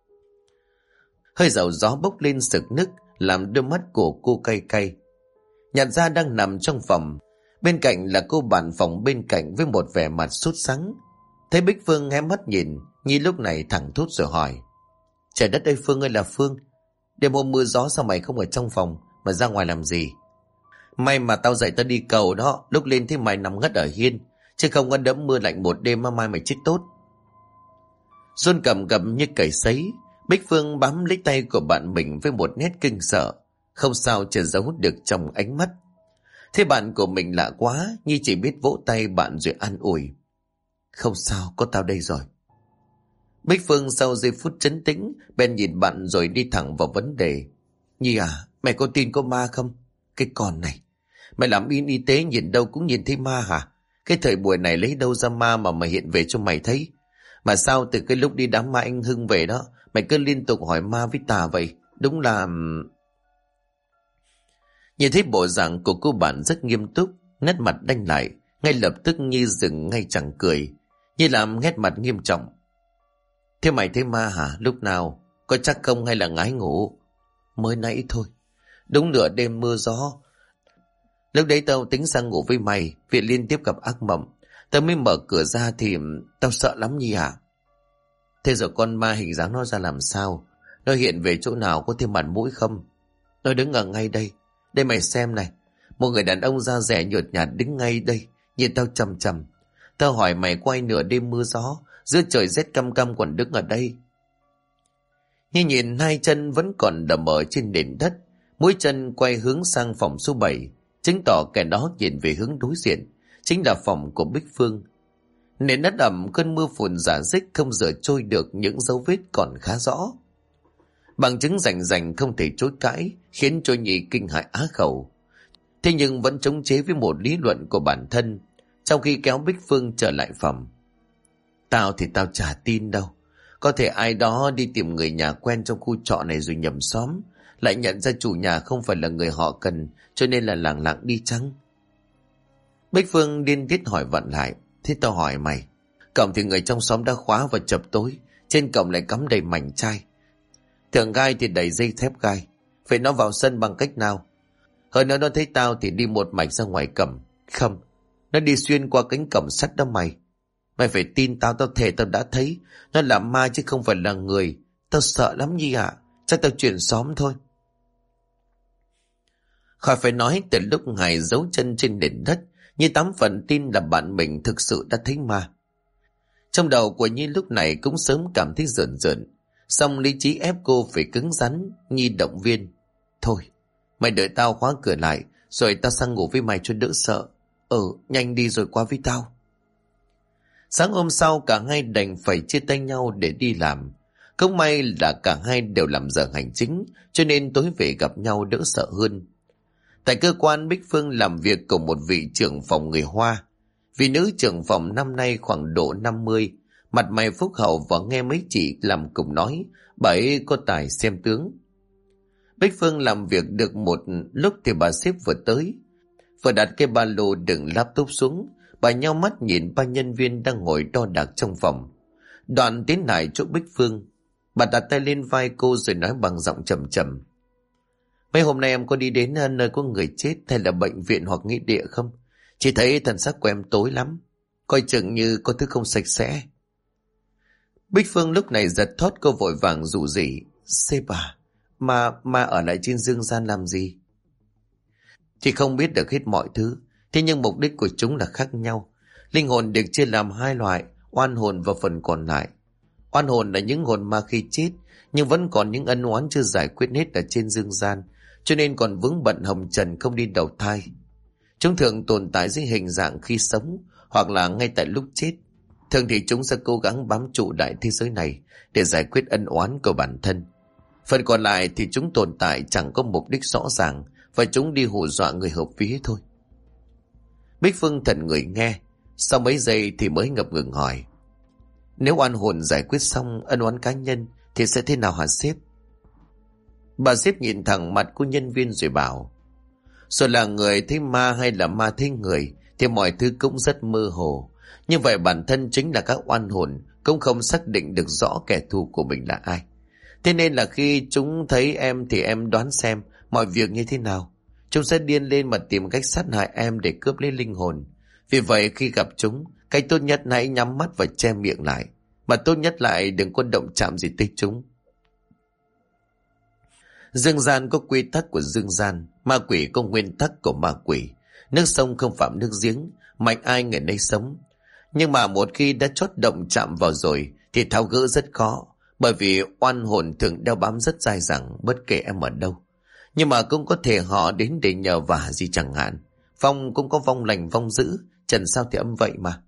Hơi dầu gió bốc lên sực nức, làm đôi mắt của cô cay cay. Nhận ra đang nằm trong phòng, bên cạnh là cô bạn phòng bên cạnh với một vẻ mặt sốt sắng. Thấy Bích Phương hé mắt nhìn, Nhi lúc này thẳng thốt rồi hỏi: Trời đất ơi Phương ơi là Phương, đêm hôm mưa gió sao mày không ở trong phòng mà ra ngoài làm gì? May mà tao dậy tao đi cầu đó, lúc lên thấy mày nằm ngất ở hiên, chứ không có đẫm mưa lạnh một đêm mà mai mày chết tốt. Run cầm cập như cầy sấy, Bích Phương bám lấy tay của bạn mình với một nét kinh sợ, không sao che giấu được trong ánh mắt. Thế bạn của mình lạ quá, Nhi chỉ biết vỗ tay bạn rồi an ủi: Không sao, có tao đây rồi. Bích Phương sau giây phút trấn tĩnh, bèn nhìn bạn rồi đi thẳng vào vấn đề: Nhi à, mày có tin có ma không? Cái con này, mày làm y tế nhìn đâu cũng nhìn thấy ma hả? Cái thời buổi này lấy đâu ra ma mà mày hiện về cho mày thấy? Mà sao từ cái lúc đi đám ma anh Hưng về đó, mày cứ liên tục hỏi ma với tà vậy? Đúng là... Nhìn thấy bộ dạng của cô bạn rất nghiêm túc, nét mặt đanh lại, ngay lập tức Nhi dừng ngay chẳng cười, Nhi làm nét mặt nghiêm trọng. Thế mày thấy ma hả? Lúc nào? Có chắc không hay là ngái ngủ? Mới nãy thôi. Đúng nửa đêm mưa gió. Lúc đấy tao tính sang ngủ với mày, vì liên tiếp gặp ác mộng. Tao mới mở cửa ra thì tao sợ lắm Nhi à. Thế rồi con ma hình dáng nó ra làm sao? Nó hiện về chỗ nào, có thêm mặt mũi không? Nó đứng ở ngay đây. Đây mày xem này. Một người đàn ông da dẻ nhợt nhạt đứng ngay đây, nhìn tao chằm chằm. Tao hỏi mày quay nửa đêm mưa gió, giữa trời rét căm căm còn đứng ở đây. Nhìn hai chân vẫn còn đầm ở trên nền đất, mũi chân quay hướng sang phòng số 7, chứng tỏ kẻ đó nhìn về hướng đối diện, chính là phòng của Bích Phương. Nền đất ẩm, cơn mưa phùn rả rích không rửa trôi được những dấu vết còn khá rõ. Bằng chứng rành rành không thể chối cãi, khiến cho Nhi kinh hãi á khẩu. Thế nhưng vẫn chống chế với một lý luận của bản thân, trong khi kéo Bích Phương trở lại phòng. Tao thì tao chả tin đâu. Có thể ai đó đi tìm người nhà quen trong khu trọ này rồi nhầm xóm, lại nhận ra chủ nhà không phải là người họ cần, cho nên là lảng lảng đi chăng? Bích Phương điên tiết hỏi vặn lại: Thế tao hỏi mày, cổng thì người trong xóm đã khóa và chập tối, trên cổng lại cắm đầy mảnh chai, tường gai thì đầy dây thép gai, vậy nó vào sân bằng cách nào? Hơn nữa nó thấy tao thì đi một mạch ra ngoài cổng. Không, nó đi xuyên qua cánh cổng sắt đó mày. Mày phải tin tao, tao thề tao đã thấy. Nó là ma chứ không phải là người. Tao sợ lắm Nhi ạ. Chắc tao chuyển xóm thôi. Khỏi phải nói, từ lúc Hải giấu chân trên nền đất, Nhi 8 phần tin là bạn mình thực sự đã thấy ma. Trong đầu của Nhi lúc này cũng sớm cảm thấy rợn rợn. Xong lý trí ép cô phải cứng rắn. Nhi động viên: Thôi, mày đợi tao khóa cửa lại, rồi tao sang ngủ với mày cho đỡ sợ. Nhanh đi rồi qua với tao. Sáng hôm sau cả hai đành phải chia tay nhau để đi làm. Không may là cả hai đều làm giờ hành chính, cho nên tối về gặp nhau đỡ sợ hơn. Tại cơ quan, Bích Phương làm việc cùng một vị trưởng phòng người Hoa. Vị nữ trưởng phòng năm nay khoảng độ 50, mặt mày phúc hậu và nghe mấy chị làm cùng nói, bà ấy có tài xem tướng. Bích Phương làm việc được một lúc thì bà sếp vừa tới. Vừa đặt cái ba lô đựng laptop xuống, bà nhao mắt nhìn ba nhân viên đang ngồi đo đạc trong phòng. Đoạn tiến lại chỗ Bích Phương, bà đặt tay lên vai cô rồi nói bằng giọng trầm trầm: Mấy hôm nay em có đi đến nơi có người chết hay là bệnh viện hoặc nghĩa địa không? Chị thấy thần sắc của em tối lắm, coi chừng như có thứ không sạch sẽ. Bích Phương lúc này giật thót, cô vội vàng rủ rỉ: Sếp à, mà ở lại trên dương gian làm gì? Chị không biết được hết mọi thứ, thế nhưng mục đích của chúng là khác nhau. Linh hồn được chia làm hai loại, oan hồn và phần còn lại. Oan hồn là những hồn ma khi chết, nhưng vẫn còn những ân oán chưa giải quyết hết ở trên dương gian, cho nên còn vướng bận hồng trần không đi đầu thai. Chúng thường tồn tại dưới hình dạng khi sống, hoặc là ngay tại lúc chết. Thường thì chúng sẽ cố gắng bám trụ đại thế giới này để giải quyết ân oán của bản thân. Phần còn lại thì chúng tồn tại chẳng có mục đích rõ ràng, và chúng đi hù dọa người hợp vía thôi. Bích Phương thần người nghe, sau mấy giây thì mới ngập ngừng hỏi: Nếu oan hồn giải quyết xong ân oán cá nhân thì sẽ thế nào hả sếp? Bà sếp nhìn thẳng mặt của nhân viên rồi bảo: Rồi là người thấy ma hay là ma thấy người thì mọi thứ cũng rất mơ hồ. Như vậy bản thân chính là các oan hồn cũng không xác định được rõ kẻ thù của mình là ai. Thế nên là khi chúng thấy em thì em đoán xem mọi việc như thế nào. Chúng sẽ điên lên mà tìm cách sát hại em để cướp lấy linh hồn. Vì vậy khi gặp chúng, cách tốt nhất hãy nhắm mắt và che miệng lại. Mà tốt nhất lại đừng có động chạm gì tới chúng. Dương gian có quy tắc của dương gian, ma quỷ có nguyên tắc của ma quỷ. Nước sông không phạm nước giếng, mạnh ai người nấy sống. Nhưng mà một khi đã chót động chạm vào rồi thì tháo gỡ rất khó, bởi vì oan hồn thường đeo bám rất dai dẳng bất kể em ở đâu. Nhưng mà cũng có thể họ đến để nhờ vả gì chẳng hạn. Vong cũng có vong lành vong dữ, trần sao thì âm vậy mà.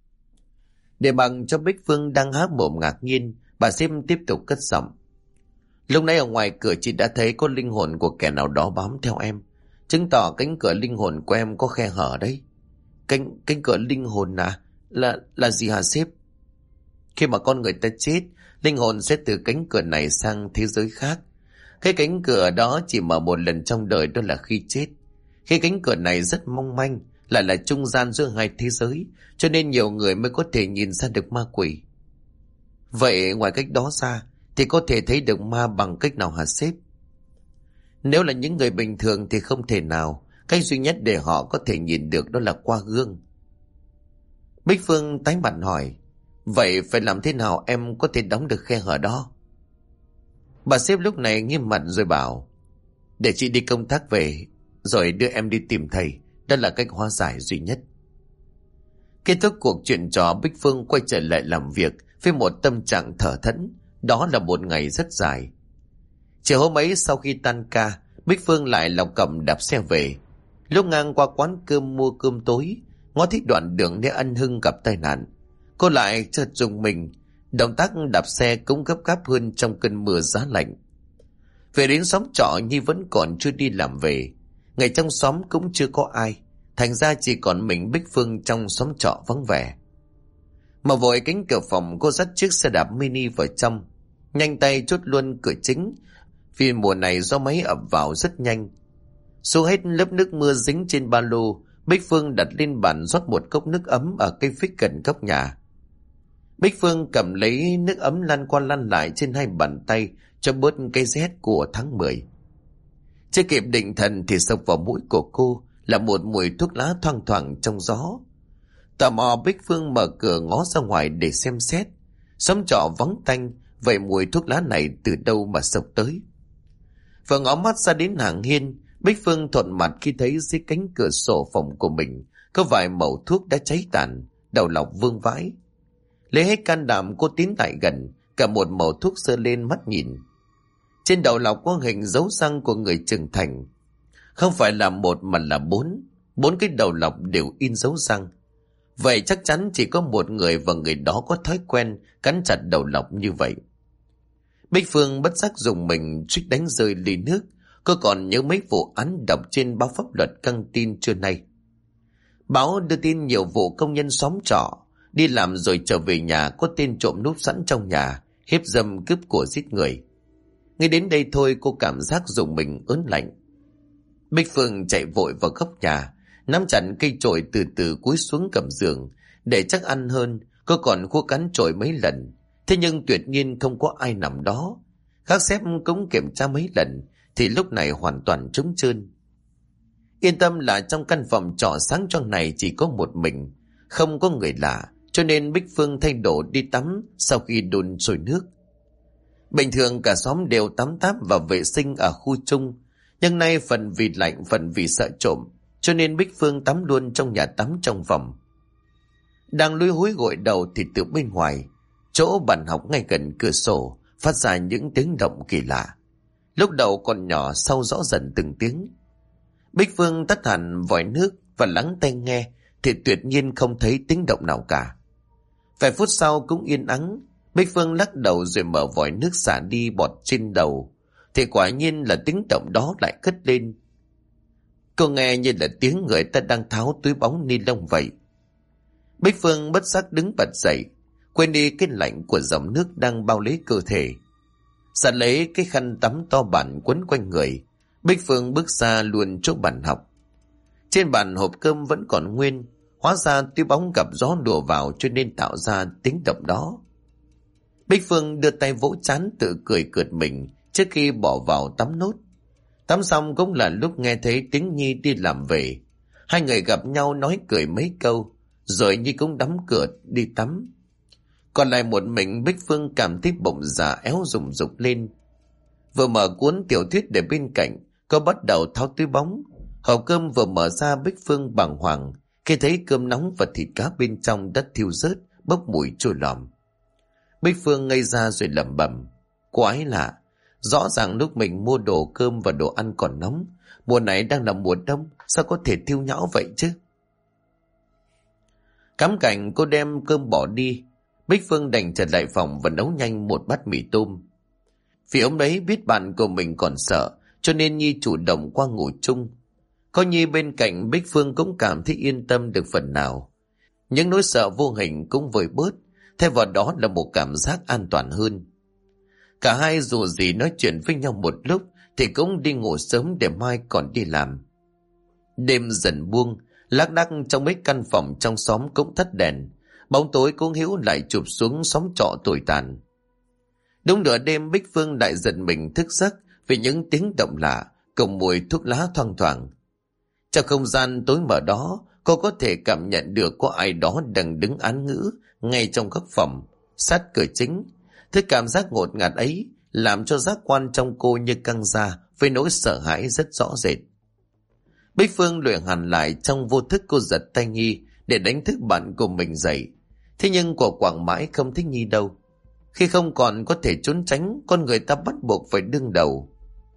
Để bằng cho Bích Phương đang há mồm ngạc nhiên, bà sếp tiếp tục cất giọng: Lúc nãy ở ngoài cửa chị đã thấy có linh hồn của kẻ nào đó bám theo em, chứng tỏ cánh cửa linh hồn của em có khe hở đấy. Cánh cửa linh hồn à? Là gì hả sếp? Khi mà con người ta chết, linh hồn sẽ từ cánh cửa này sang thế giới khác. Cái cánh cửa đó chỉ mở một lần trong đời, đó là khi chết. Khi cánh cửa này rất mong manh, lại là trung gian giữa hai thế giới, cho nên nhiều người mới có thể nhìn ra được ma quỷ. Vậy ngoài cách đó ra thì có thể thấy được ma bằng cách nào hả sếp? Nếu là những người bình thường thì không thể nào. Cách duy nhất để họ có thể nhìn được đó là qua gương. Bích Phương tái mặt hỏi: Vậy phải làm thế nào em có thể đóng được khe hở đó? Bà sếp lúc này nghiêm mặt rồi bảo: Để chị đi công tác về rồi đưa em đi tìm thầy, đó là cách hóa giải duy nhất. Kết thúc cuộc chuyện trò, Bích Phương quay trở lại làm việc với một tâm trạng thở thẫn. Đó là một ngày rất dài. Chiều hôm ấy sau khi tan ca, Bích Phương lại lọc cẩm đạp xe về. Lúc ngang qua quán cơm mua cơm tối, ngó thấy đoạn đường để Ân Hưng gặp tai nạn, cô lại chợt rùng mình. Động tác đạp xe cũng gấp gáp hơn trong cơn mưa giá lạnh. Về đến xóm trọ Nhi vẫn còn chưa đi làm về. Ngày trong xóm cũng chưa có ai, thành ra chỉ còn mình Bích Phương trong xóm trọ vắng vẻ. Mà vội cánh cửa phòng, cô dắt chiếc xe đạp mini vào trong, nhanh tay chốt luôn cửa chính, vì mùa này gió máy ập vào rất nhanh. Xô hết lớp nước mưa dính trên ba lô, Bích Phương đặt lên bàn rót một cốc nước ấm ở cây phích gần góc nhà. Bích Phương cầm lấy nước ấm lăn qua lăn lại trên hai bàn tay cho bớt cái rét của tháng 10. Chưa kịp định thần thì sộc vào mũi của cô là một mùi thuốc lá thoang thoảng trong gió. Tò mò, Bích Phương mở cửa ngó ra ngoài để xem xét. Xóm trọ vắng tanh, vậy mùi thuốc lá này từ đâu mà sộc tới? Vừa ngó mắt ra đến hàng hiên, Bích Phương thuận mặt khi thấy dưới cánh cửa sổ phòng của mình có vài mẩu thuốc đã cháy tàn, đầu lọc vương vãi. Lấy hết can đảm, cô tiến lại gần, cả một mẩu thuốc giơ lên mắt nhìn. Trên đầu lọc có hình dấu răng của người trưởng thành. Không phải là một mà là bốn cái đầu lọc đều in dấu răng. Vậy chắc chắn chỉ có một người, và người đó có thói quen cắn chặt đầu lọc như vậy. Bích Phương bất giác dùng mình suýt đánh rơi ly nước. Cô còn nhớ mấy vụ án đọc trên báo pháp luật căng tin trưa nay. Báo đưa tin nhiều vụ công nhân xóm trọ đi làm rồi trở về nhà có tên trộm núp sẵn trong nhà, hiếp dâm cướp của giết người. Ngay đến đây thôi cô cảm giác dùng mình ớn lạnh. Bích Phương chạy vội vào góc nhà, nắm chặt cây chổi từ từ cúi xuống cầm giường. Để chắc ăn hơn, cô còn khua cắn chổi mấy lần. Thế nhưng tuyệt nhiên không có ai nằm đó. Gác xếp cũng kiểm tra mấy lần thì lúc này hoàn toàn trống trơn. Yên tâm là trong căn phòng trọ sáng choang này chỉ có một mình, không có người lạ, cho nên Bích Phương thay đồ đi tắm sau khi đun sôi nước. Bình thường cả xóm đều tắm táp và vệ sinh ở khu chung, nhưng nay phần vì lạnh phần vì sợ trộm, cho nên Bích Phương tắm luôn trong nhà tắm trong phòng. Đang lúi húi gội đầu thì từ bên ngoài, chỗ bàn học ngay gần cửa sổ phát ra những tiếng động kỳ lạ. Lúc đầu còn nhỏ, sau rõ dần từng tiếng. Bích Phương tắt hẳn vòi nước và lắng tai nghe thì tuyệt nhiên không thấy tiếng động nào cả. Vài phút sau cũng yên ắng. Bích Phương lắc đầu rồi mở vòi nước xả đi bọt trên đầu, thì quả nhiên là tiếng động đó lại cất lên. Cô nghe như là tiếng người ta đang tháo túi bóng ni lông vậy. Bích Phương bất giác đứng bật dậy, quên đi cái lạnh của dòng nước đang bao lấy cơ thể. Giặt lấy cái khăn tắm to bản quấn quanh người, Bích Phương bước ra luôn chỗ bàn học. Trên bàn hộp cơm vẫn còn nguyên, hóa ra túi bóng gặp gió đùa vào cho nên tạo ra tiếng động đó. Bích Phương đưa tay vỗ trán tự cười cợt mình trước khi bỏ vào tắm nốt. Tắm xong cũng là lúc nghe thấy tiếng Nhi đi làm về. Hai người gặp nhau nói cười mấy câu, rồi Nhi cũng đóng cửa đi tắm. Còn lại một mình Bích Phương cảm thấy bụng dạ éo rùng rục lên. Vừa mở cuốn tiểu thuyết để bên cạnh, cô bắt đầu tháo túi bóng. Hộp cơm vừa mở ra, Bích Phương bàng hoàng khi thấy cơm nóng và thịt cá bên trong đã thiêu rớt, bốc mùi trôi lòm. Bích Phương ngây ra rồi lẩm bẩm, quái lạ, rõ ràng lúc mình mua đồ cơm và đồ ăn còn nóng, mùa này đang là mùa đông, sao có thể thiêu nhão vậy chứ? Cắm cảnh cô đem cơm bỏ đi, Bích Phương đành trở lại phòng và nấu nhanh một bát mì tôm. Vì ông đấy biết bạn của mình còn sợ, cho nên Nhi chủ động qua ngủ chung. Có Nhi bên cạnh, Bích Phương cũng cảm thấy yên tâm được phần nào. Những nỗi sợ vô hình cũng vơi bớt, thay vào đó là một cảm giác an toàn hơn. Cả hai dù gì nói chuyện với nhau một lúc thì cũng đi ngủ sớm để mai còn đi làm. Đêm dần buông, lác đác trong mấy căn phòng trong xóm cũng tắt đèn, bóng tối cũng hiu lại chụp xuống xóm trọ tồi tàn. Đúng nửa đêm Bích Phương lại giật mình thức giấc vì những tiếng động lạ cùng mùi thuốc lá thoang thoảng. Trong không gian tối mờ đó, cô có thể cảm nhận được có ai đó đang đứng án ngữ ngay trong góc phòng, sát cửa chính. Thứ cảm giác ngột ngạt ấy làm cho giác quan trong cô như căng ra với nỗi sợ hãi rất rõ rệt. Bích Phương luyện hẳn lại, trong vô thức cô giật tay Nhi để đánh thức bạn của mình dậy. Thế nhưng quả quảng mãi không thấy Nhi đâu. Khi không còn có thể trốn tránh, con người ta bắt buộc phải đương đầu.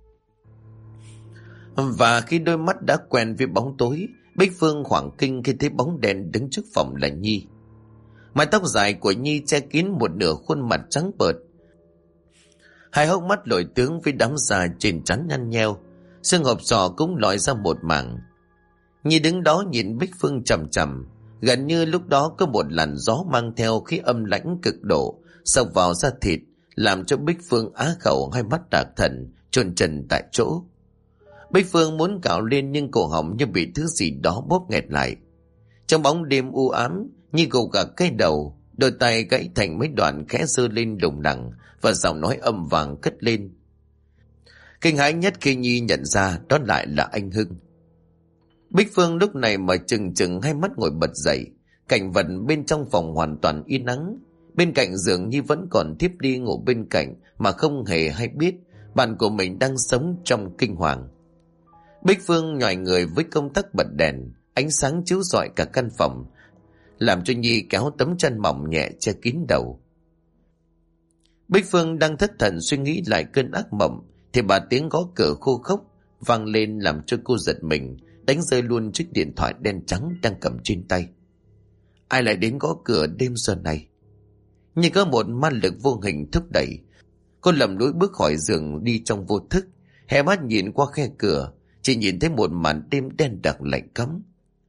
Và khi đôi mắt đã quen với bóng tối, Bích Phương hoảng kinh khi thấy bóng đèn đứng trước phòng là Nhi. Mái tóc dài của Nhi che kín một nửa khuôn mặt trắng bợt. Hai hốc mắt lồi tướng với đám da trên trán nhăn nheo, xương hộp sọ cũng lòi ra một mảng. Nhi đứng đó nhìn Bích Phương chằm chằm, gần như lúc đó có một làn gió mang theo khí âm lãnh cực độ xộc vào da thịt, làm cho Bích Phương á khẩu, hai mắt đạc thần, chôn chân tại chỗ. Bích Phương muốn cào lên nhưng cổ họng như bị thứ gì đó bóp nghẹt lại. Trong bóng đêm u ám, Nhi gục gạc cái đầu, đôi tay gãy thành mấy đoạn khẽ giơ lên đùng đằng và giọng nói âm vàng cất lên. Kinh hãi nhất khi Nhi nhận ra đó lại là anh Hưng. Bích Phương lúc này mà chừng chừng hai mắt ngồi bật dậy. Cảnh vật bên trong phòng hoàn toàn yên ắng. Bên cạnh giường Nhi vẫn còn thiếp đi ngủ bên cạnh mà không hề hay biết bạn của mình đang sống trong kinh hoàng. Bích Phương nhòi người với công tắc bật đèn, ánh sáng chiếu rọi cả căn phòng, làm cho Nhi kéo tấm chăn mỏng nhẹ che kín đầu. Bích Phương đang thất thần suy nghĩ lại cơn ác mộng thì bà tiếng gõ cửa khô khốc vang lên làm cho cô giật mình, đánh rơi luôn chiếc điện thoại đen trắng đang cầm trên tay. Ai lại đến gõ cửa đêm giờ này? Như có một ma lực vô hình thúc đẩy, Cô lầm lũi bước khỏi giường đi trong vô thức, hé mắt nhìn qua khe cửa, chỉ nhìn thấy một màn đêm đen đặc lạnh cấm.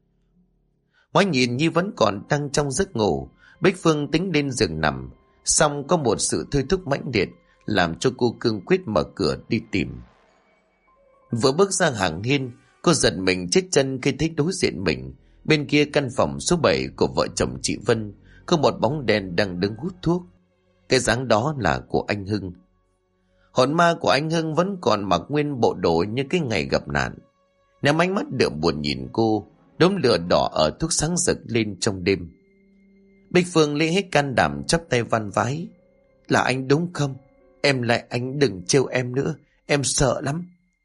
Ngoái nhìn Nhi vẫn còn đang trong giấc ngủ. Bích Phương tính lên giường nằm, xong có một sự thôi thúc mãnh liệt làm cho cô cương quyết mở cửa đi tìm. Vừa bước ra hàng hiên, cô giật mình chết chân khi thấy đối diện mình, bên kia căn phòng số 7 của vợ chồng chị Vân, có một bóng đen đang đứng hút thuốc. Cái dáng đó là của anh Hưng. Hồn ma của anh Hưng vẫn còn mặc nguyên bộ đồ như cái ngày gặp nạn. Ném ánh mắt đượm buồn nhìn cô, đốm lửa đỏ ở thuốc sáng rực lên trong đêm. Bích Phương lấy hết can đảm chắp tay van vái. Là anh đúng không? Em lại anh đừng trêu em nữa, em sợ lắm.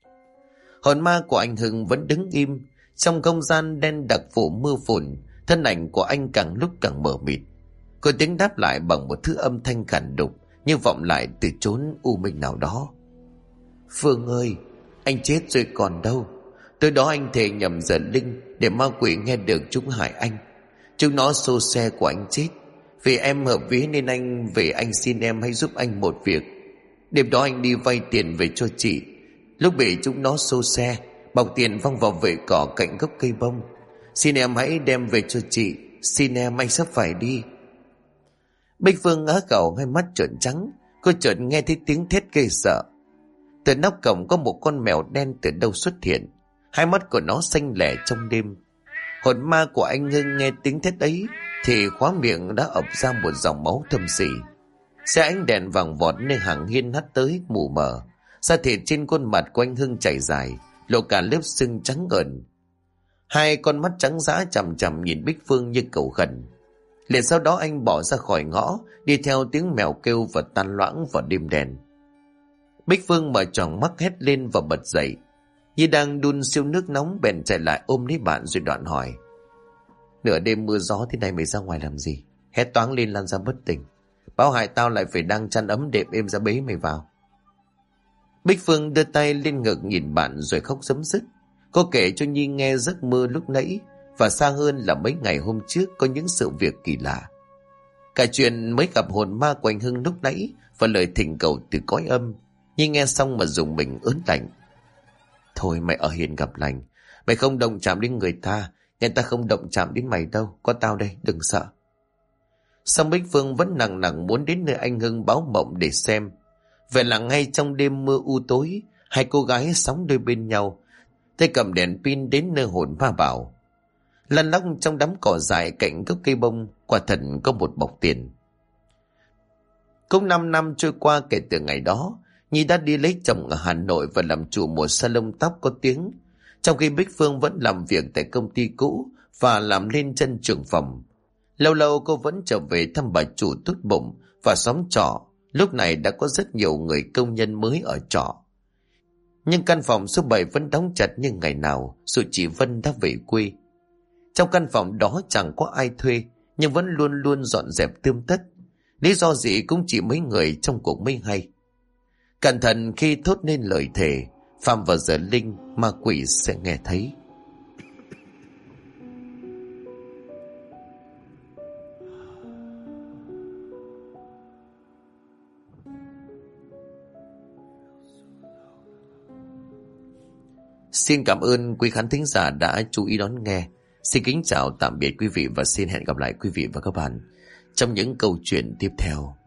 Hồn ma của anh Hưng vẫn đứng im. Trong không gian đen đặc phủ mưa phùn, thân ảnh của anh càng lúc càng mờ mịt. Có tiếng đáp lại bằng một thứ âm thanh khản đục, như vọng lại từ chốn u minh nào đó. Phương ơi, anh chết rồi còn đâu. Tối đó anh thề nhầm giờ linh để ma quỷ nghe được chúng hại anh. Chúng nó xô xe của anh chết. Vì em hợp vía nên anh về, anh xin em hãy giúp anh một việc. Đêm đó anh đi vay tiền về cho chị. Lúc bị chúng nó xô xe, bọc tiền văng vào vệ cỏ cạnh gốc cây bông. Xin em hãy đem về cho chị. Xin em, anh sắp phải đi. Bích Phương ngã gầu, hai mắt trợn trắng. Cô chợt nghe thấy tiếng thét ghê sợ. Từ nóc cổng có một con mèo đen từ đâu xuất hiện. Hai mắt của nó xanh lẻ trong đêm. Hồn ma của anh Hưng nghe tiếng thét ấy thì khóa miệng đã ập ra một dòng máu thâm sỉ. Xe ánh đèn vàng vọt nơi hàng hiên hắt tới mù mờ. Da thịt trên khuôn mặt của anh Hưng chảy dài, lộ cả lớp sưng trắng ngần. Hai con mắt trắng dã chằm chằm nhìn Bích Phương như cầu khẩn. Liền sau đó anh bỏ ra khỏi ngõ, đi theo tiếng mèo kêu và tan loãng vào đêm đen. Bích Phương mở tròn mắt hét lên và bật dậy. Nhi đang đun siêu nước nóng bèn chạy lại ôm lấy bạn rồi đoạn hỏi. Nửa đêm mưa gió thế này mày ra ngoài làm gì? Hét toáng lên lăn ra bất tỉnh. Báo hại tao lại phải đang chăn ấm đệm êm ra bế mày vào. Bích Phương đưa tay lên ngực nhìn bạn rồi khóc rấm rứt. Cô kể cho Nhi nghe giấc mơ lúc nãy, và xa hơn là mấy ngày hôm trước có những sự việc kỳ lạ. Cả chuyện mới gặp hồn ma của anh Hưng lúc nãy và lời thỉnh cầu từ cõi âm. Nhi nghe xong mà dùng mình ớn lạnh. Thôi mày ở hiền gặp lành. Mày không động chạm đến người ta, người ta không động chạm đến mày đâu. Có tao đây, đừng sợ. Song Bích Phương vẫn nằng nặc muốn đến nơi anh Hưng báo mộng để xem. Vậy là ngay trong đêm mưa u tối, hai cô gái sóng đôi bên nhau, tay cầm đèn pin đến nơi hồn ma bảo. Lăn lóc trong đám cỏ dại cạnh gốc cây bông, quả thật có một bọc tiền. Cũng 5 năm trôi qua kể từ ngày đó, Nhi đã đi lấy chồng ở Hà Nội và làm chủ một salon tóc có tiếng, trong khi Bích Phương vẫn làm việc tại công ty cũ và làm lên chân trưởng phòng. Lâu lâu cô vẫn trở về thăm bà chủ tốt bụng và xóm trọ. Lúc này đã có rất nhiều người công nhân mới ở trọ. Nhưng căn phòng số 7 vẫn đóng chặt như ngày nào, dù chị Vân đã về quê. Trong căn phòng đó chẳng có ai thuê, nhưng vẫn luôn luôn dọn dẹp tươm tất. Lý do gì cũng chỉ mấy người trong cuộc mới hay. Cẩn thận khi thốt nên lời thề, phạm vào giờ linh, ma quỷ sẽ nghe thấy. Xin cảm ơn quý khán thính giả đã chú ý đón nghe. Xin kính chào tạm biệt quý vị và xin hẹn gặp lại quý vị và các bạn trong những câu chuyện tiếp theo.